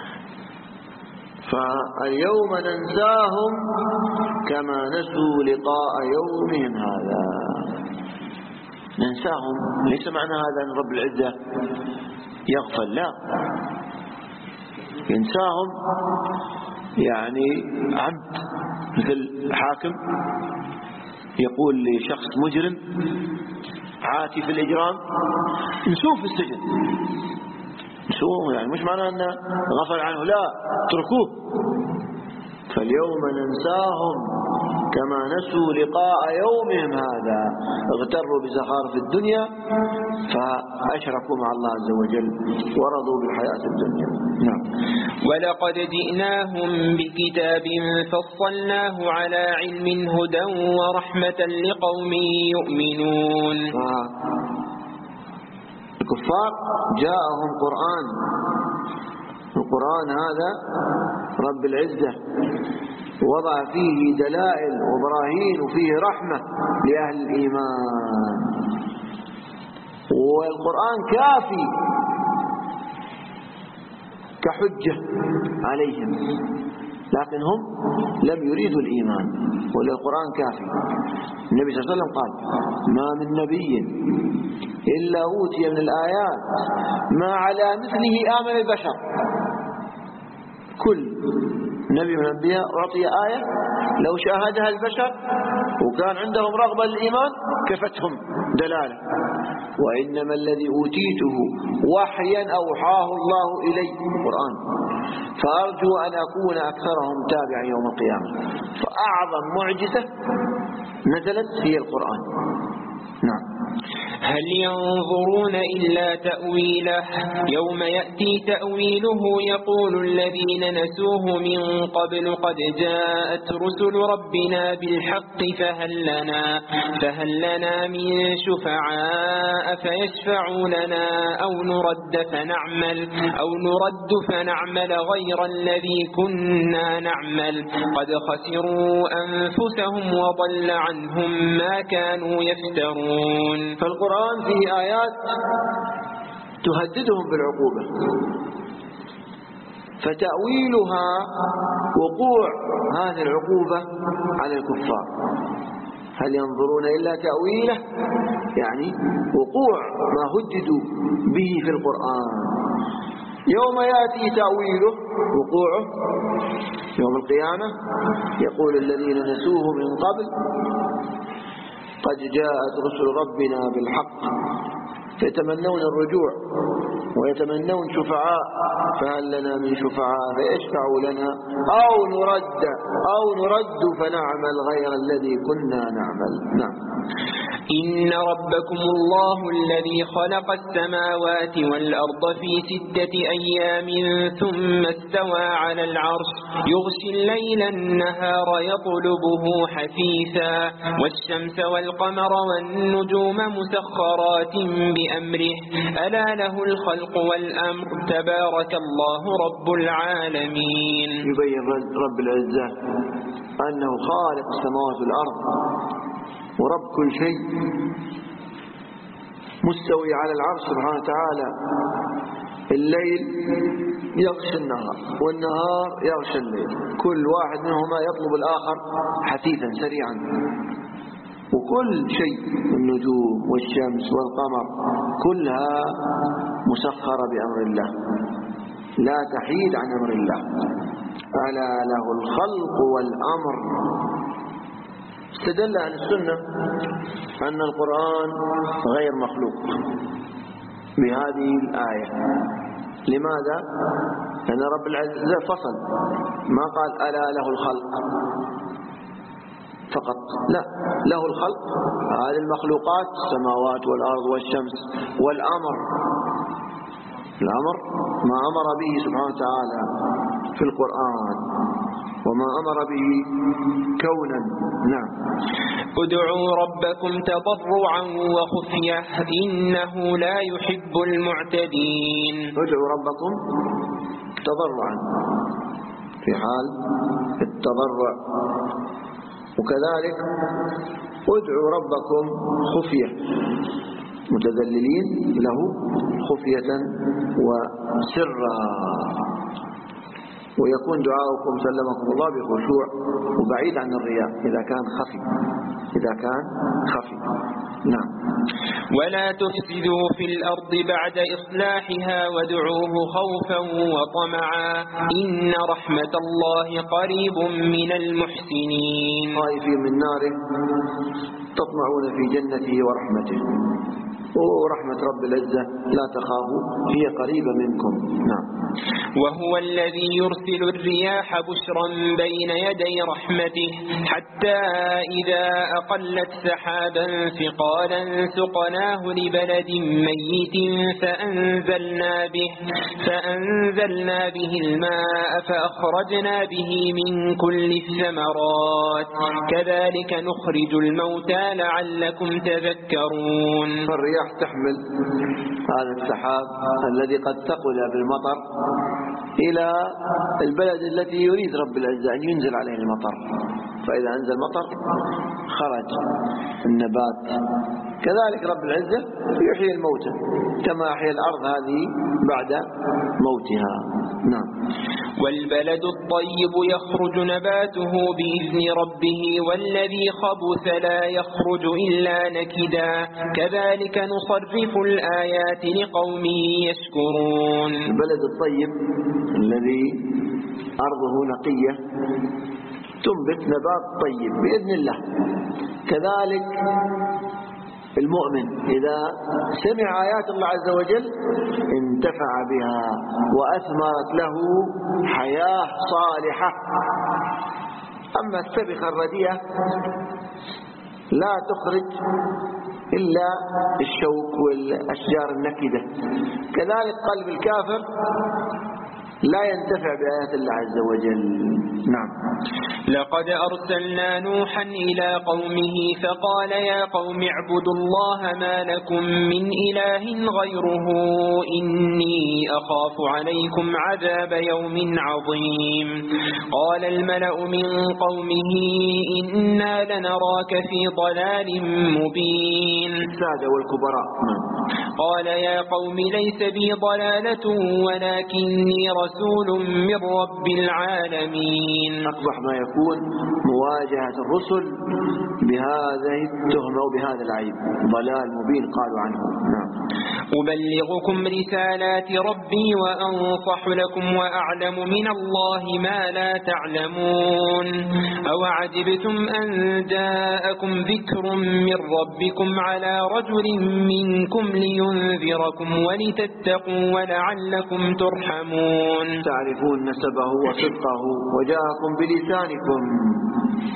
فاليوم ننساهم كما نسوا لقاء يومهم هذا. ننساهم ليس معنى هذا أن رب العزة يغفل، لا، ينساهم يعني عمد، مثل حاكم يقول لشخص مجرم عاتي في الإجرام نسوه في السجن، نسوه يعني مش معناه أنه غفل عنه، لا، اتركوه. فاليوم ننساهم كما نسوا لقاء يومهم هذا، اغتروا بزخارف الدنيا فأشركوا مع الله عز وجل ورضوا بالحياة الدنيا. نعم.
ولقد جئناهم بكتاب فصلناه على علم هدى ورحمة لقوم يؤمنون.
الكفار جاءهم قرآن، القرآن هذا رب العزة وضع فيه دلائل وبراهين وفيه رحمة لأهل الإيمان، والقرآن كافي كحجة عليهم، لكن هم لم يريدوا الإيمان، والقرآن كافي. النبي صلى الله عليه وسلم قال: ما من نبي إلا أوتي من الآيات ما على مثله آمن البشر. كل نبي من الأنبياء أعطي آية لو شاهدها البشر وكان عندهم رغبة للإيمان كفتهم دلالة، وإنما الذي أوتيته وحيا أوحاه الله إلي القرآن، فأرجو أن أكون أكثرهم تابعا يوم القيامة. فأعظم معجزة نزلت هي القرآن. نعم.
هل ينظرون إلا تأويله يوم يأتي تأويله يقول الذين نسوه من قبل قد جاءت رسل ربنا بالحق فهل لنا, فهل لنا من شفعاء فيشفعوا لنا أو نرد فنعمل, أو نرد فنعمل غير الذي كنا نعمل قد خسروا أنفسهم وضل عنهم ما كانوا يفترون.
فالقرآن فيه آيات تهددهم بالعقوبة، فتأويلها وقوع هذه العقوبة على الكفار. هل ينظرون إلا تأويله يعني وقوع ما هددوا به في القرآن. يوم يأتي تأويله وقوعه يوم القيامة يقول الذين نسوه من قبل قد جاءت رسل ربنا بالحق، فيتمنون الرجوع ويتمنون شفعاء، فهل لنا من شفعاء فيشفعوا لنا أو نرد أو نرد فنعمل غير الذي كنا نعمل. نعم.
إن ربكم الله الذي خلق السماوات والأرض في ستة أيام ثم استوى على العرش يغشي الليل النهار يطلبه حثيثا والشمس والقمر والنجوم مسخرات بأمره ألا له الخلق الخلق والأمر تبارك الله رب العالمين.
يبين رب العزة أنه خالق السماوات والأرض ورب كل شيء، مستوي على العرش سبحانه وتعالى. الليل يغشى النهار والنهار يغشى الليل، كل واحد منهما يطلب الآخر حثيثا سريعا. وكل شيء، النجوم والشمس والقمر كلها مسخرة بأمر الله، لا تحيد عن أمر الله. ألا له الخلق والأمر. استدل أهل السنة أن القرآن غير مخلوق بهذه الآية. لماذا؟ لأن رب العزة فصل، ما قال ألا له الخلق فقط، لا، له الخلق هذه المخلوقات السماوات والأرض والشمس، والأمر الأمر ما أمر به سبحانه وتعالى في القرآن وما أمر به كونا. نعم.
ادعوا ربكم تضرعا وخفية إنه لا يحب المعتدين.
ادعوا ربكم تضرعا في حال التضرع، وكذلك ادعوا ربكم خفية متذللين له خفية وسرا، ويكون دعاؤكم سلمكم الله بخشوع وبعيد عن الرياء إذا كان خفي إذا كان خفي. نعم.
ولا تفسدوا في الأرض بعد إصلاحها وادعوه خوفا وطمعا إن رحمة الله قريب من المحسنين.
خائفين من ناره تطمعون في جنته ورحمته، ورحمة رب العزة لا تخافوا هي قريبة منكم. نعم.
وهو الذي يرسل الرياح بشرا بين يدي رحمته حتى إذا أقلت سحابا ثقالا سقناه لبلد ميت فأنزلنا به, فأنزلنا به الماء فأخرجنا به من كل الثمرات كذلك نخرج الموتى لعلكم تذكرون.
الرياح تحمل هذا السحاب الذي قد ثقل بالمطر إلى البلد التي يريد رب العزة أن ينزل عليه المطر، فإذا أنزل مطر خرج النبات. كذلك رب العزة يحيي الموتى كما أحيا الأرض هذه بعد موتها. نعم.
والبلد الطيب يخرج نباته بإذن ربه والذي خبث لا يخرج إلا نكدا كذلك نصرف الآيات لقوم يشكرون.
البلد الطيب الذي أرضه نقية تنبت نبات طيب بإذن الله. كذلك المؤمن إذا سمع آيات الله عز وجل انتفع بها وأثمرت له حياة صالحة. أما السبخة الرديئة لا تخرج إلا الشوك والأشجار النكدة. كذلك قلب الكافر لا ينتفع بآيات الله عز وجل. نعم.
لقد أرسلنا نوحا إلى قومه فقال يا قوم اعبدوا الله ما لكم من إله غيره إني أخاف عليكم عذاب يوم عظيم. قال الملأ من قومه إنا لنراك في ضلال مبين.
السادة والكبراء.
قال يا قوم ليس بي ضلالة ولكني رسول من رب العالمين.
أقبح ما يكون مواجهة الرسل بهذه التهمة وبهذا العيب، ضلال مبين قالوا عنه. نعم.
أبلغكم رسالات ربي وأنصح لكم وأعلم من الله ما لا تعلمون. أو عجبتم أن جاءكم ذكر من ربكم على رجل منكم لينذركم ولتتقوا ولعلكم ترحمون.
تعرفون نسبه وصدقه وجاءكم بلسانكم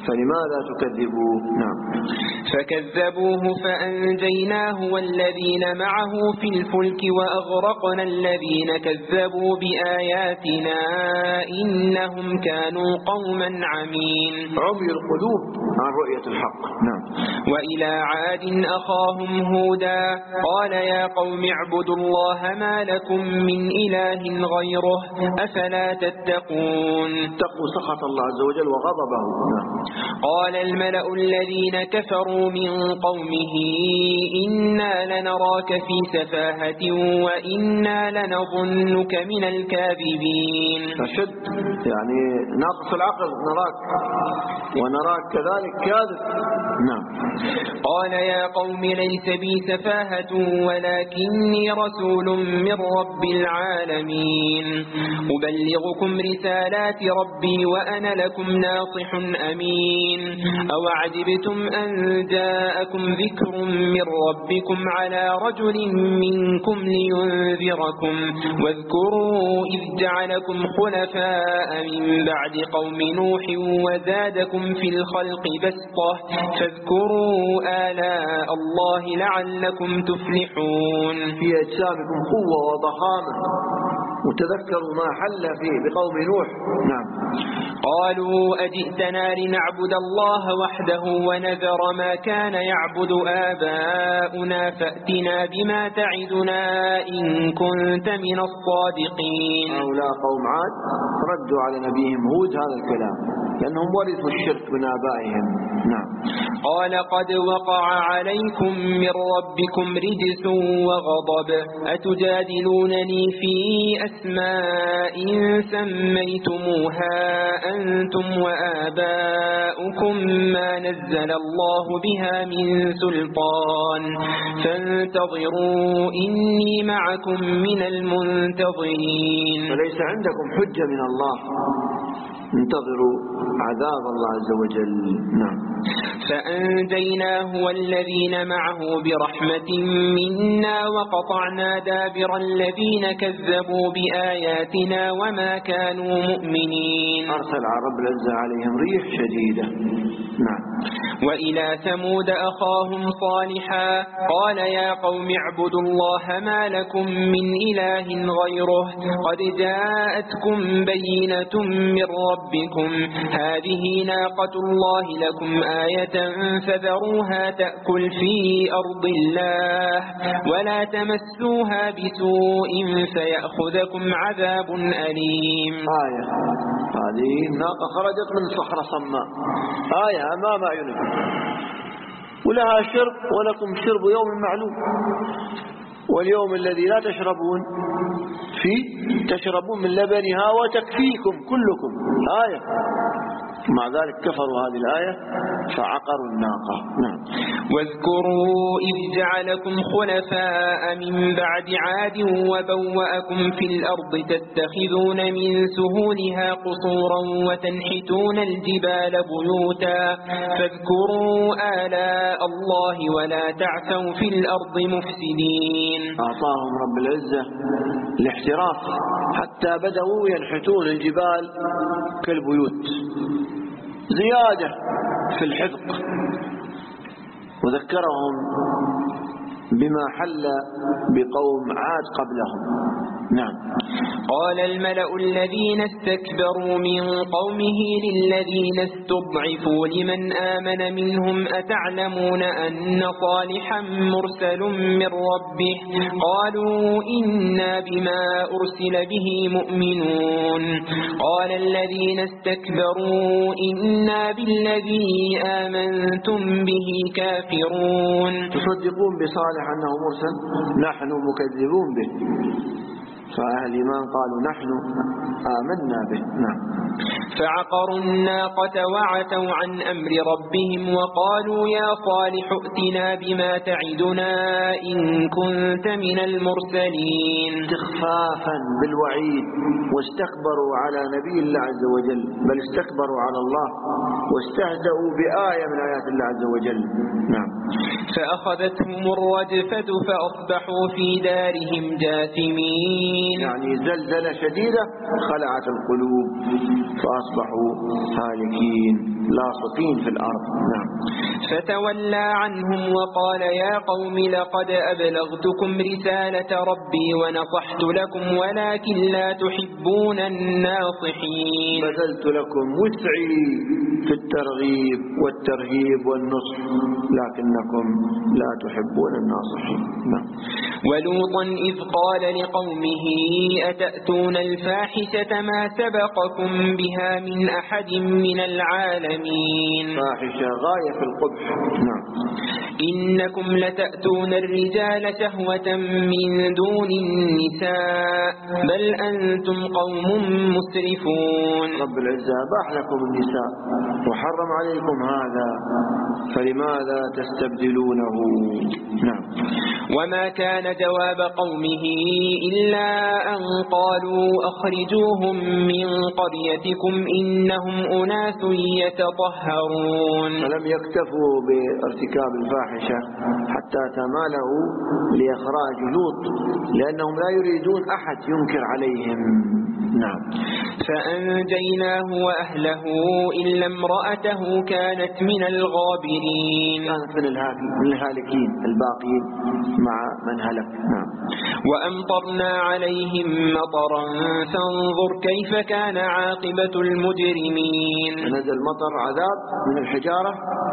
فلماذا تكذبوه؟ نعم.
فكذبوه فأنجيناه والذين معه في الفلك وأغرقنا الذين كذبوا بآياتنا إنهم كانوا قوما عمين.
عمي القلوب عن رؤية الحق. نعم.
وإلى عاد أخاهم هودا قال يا قوم اعبدوا الله ما لكم من إله غيره أفلا تتقون.
اتقوا سخط الله عز وجل وغضبه. نعم.
قال الملأ الذين كفروا من قومه إنا لنراك في سفاهة وإنا لنظنك من الكاذبين.
أشد يعني ناقص العقل نراك ونراك كذلك كاذب. نعم.
قال يا قوم ليس بي سفاهة ولكني رسول من رب العالمين أبلغكم رسالات ربي وأنا لكم ناصح أمين. أو عجبتم أن جاءكم ذكر من ربكم على رجل منكم لينذركم واذكروا إذ جعلكم خلفاء من بعد قوم نوح وزادكم في الخلق بسطة فاذكروا آلاء الله لعلكم تفلحون.
في أجسامكم قوة وضخامة وتذكروا ما حل فيه بقوم نوح. نعم.
قالوا أجئتنا لنعبد الله وحده ونذر ما كان يعبد آباؤنا فأتنا بما تعدنا إن كنت من الصادقين.
هؤلاء قوم عاد ردوا على نبيهم هود هذا الكلام لأنهم ورثوا الشرك من آبائهم. نعم.
قال قد وقع عليكم من ربكم رجس وغضب أتجادلونني في أسماء سميتموها أنتم وآباؤكم ما نزل الله بها من سلطان فانتظروا إني معكم من المنتظرين.
فليس عندكم حجة من الله انتظروا عذاب الله عز وجل. نعم.
فأنجيناه والذين معه برحمة منا وقطعنا دابر الذين كذبوا بآياتنا وما كانوا مؤمنين.
أرسل رب العزة عليهم ريح شديدة. نعم.
وإلى ثمود أخاهم صالحا قال يا قوم اعبدوا الله ما لكم من إله غيره قد جاءتكم بينة من ربكم هذه ناقة الله لكم آية فذروها تأكل في أرض الله ولا تمسوها بسوء فيأخذكم عذاب أليم.
آية هذه الناقة خرجت من صحراء صماء آية أمام أعينكم ولها شرب ولكم شرب يوم معلوم واليوم الذي لا تشربون فيه تشربون من لبنها وتكفيكم كلكم آية. مع ذلك كفروا هذه الآية فعقروا الناقة. نعم.
واذكروا إذ جعلكم خلفاء من بعد عاد وبوأكم في الأرض تتخذون من سهولها قصورا وتنحتون الجبال بيوتا فاذكروا آلاء الله ولا تعثوا في الأرض مفسدين.
أعطاهم رب العزة الاحتراف حتى بدأوا ينحتون الجبال كالبيوت زيادة في الحذق وذكرهم بما حل بقوم عاد قبلهم. نعم.
قال الملأ الذين استكبروا من قومه للذين استضعفوا لمن آمن منهم أتعلمون أن صالحا مرسل من ربه قالوا إنا بما أرسل به مؤمنون قال الذين استكبروا إنا بالذي آمنتم به كافرون.
تصدقون بصالح أنه مرسل؟ نحن مكذبون به. فأهل الإيمان قالوا نحن آمنا به. نعم.
فعقروا الناقة وعتوا عن أمر ربهم وقالوا يا صالح ائتنا بما تعدنا إن كنت من المرسلين.
استخفافا بالوعيد واستكبروا على نبي الله عز وجل بل استكبروا على الله واستهزأوا بآية من آيات الله عز وجل. نعم.
فأخذتهم الرجفة فأصبحوا في دارهم جاثمين.
يعني زلزلة شديدة خلعت القلوب فأصبحوا هالكين. لاصقين في الأرض. نعم.
فتولى عنهم وقال يا قوم لقد أبلغتكم رسالة ربي ونصحت لكم ولكن لا تحبون الناصحين.
بذلت لكم وسعي في الترغيب والترهيب والنصح لكنكم لا تحبون الناصحين. نعم.
ولوطا إذ قال لقومه أتأتون الفاحشة ما سبقكم بها من أحد من العالمين.
فاحشة غاية في القبح. نعم.
إنكم لتأتون الرجال شهوة من دون النساء بل أنتم قوم مسرفون.
رب العزة أباح لكم النساء وحرم عليكم هذا فلماذا تستبدلونه؟ نعم.
وما كان جواب قومه إلا أن قالوا أخرجوهم من قريتكم إنهم أناس يتطهرون.
فلم يكتفوا بارتكاب الفاحشة حتى تمالوا لإخراج لوط لأنهم لا يريدون أحد ينكر عليهم. نعم.
فأنجيناه وأهله إلا امرأته كانت من الغابرين.
كانت من الهالكين الباقين مع من هلك. نعم.
وأمطرنا عليهم مطرا فانظر كيف كان عاقبة المجرمين.
نزل مطر عذاب من الحجارة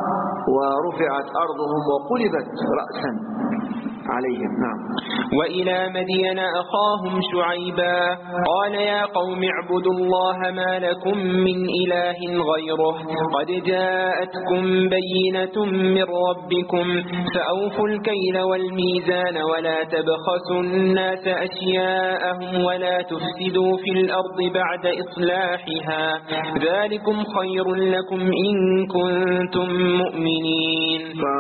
ورفعت أرضهم وقلبت رأسا عليهم. نعم.
وإلى مدين أخاهم شعيبا قال يا قوم اعبدوا الله ما لكم من إله غيره قد جاءتكم بينة من ربكم فأوفوا الكيل والميزان ولا تبخسوا الناس أشياءهم ولا تفسدوا في الأرض بعد إصلاحها ذلكم خير لكم إن كنتم مؤمنين.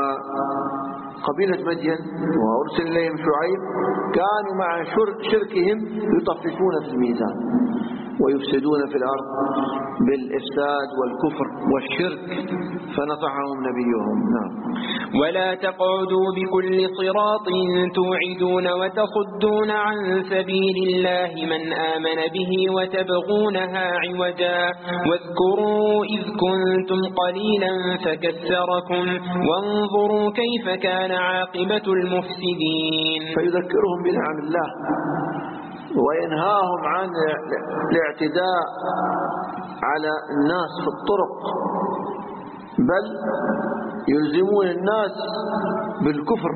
قبيلة مدين وأرسل إليهم شعيب كانوا مع شركهم يطففون في الميزان ويفسدون في الأرض بالإفساد والكفر والشرك فنصحهم نبيهم. نعم.
ولا تقعدوا بكل صراط توعدون وتصدون عن سبيل الله من آمن به وتبغونها عوجا واذكروا إذ كنتم قليلا فكثركم وانظروا كيف كان عاقبة المفسدين.
فيذكرهم بنعم الله وينهاهم عن الاعتداء على الناس في الطرق بل يلزمون الناس بالكفر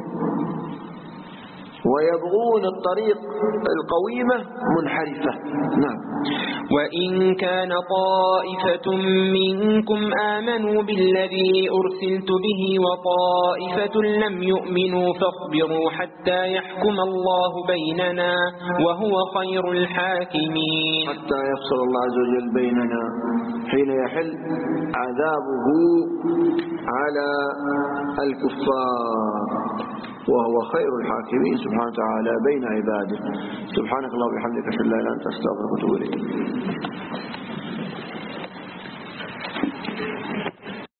ويبغون الطريق القويمة منحرفة. نعم.
وإن كان طائفة منكم آمنوا بالذي أرسلت به وطائفة لم يؤمنوا فاصبروا حتى يحكم الله بيننا وهو خير الحاكمين.
حتى يفصل الله عز وجل بيننا حين يحل عذابه على الكفار وهو خير الحاكمين سبحانه وتعالى بين عباده. سبحانك اللهم وبحمدك أشهد أن لا إله إلا أنت أستغفرك وأتوب إليك.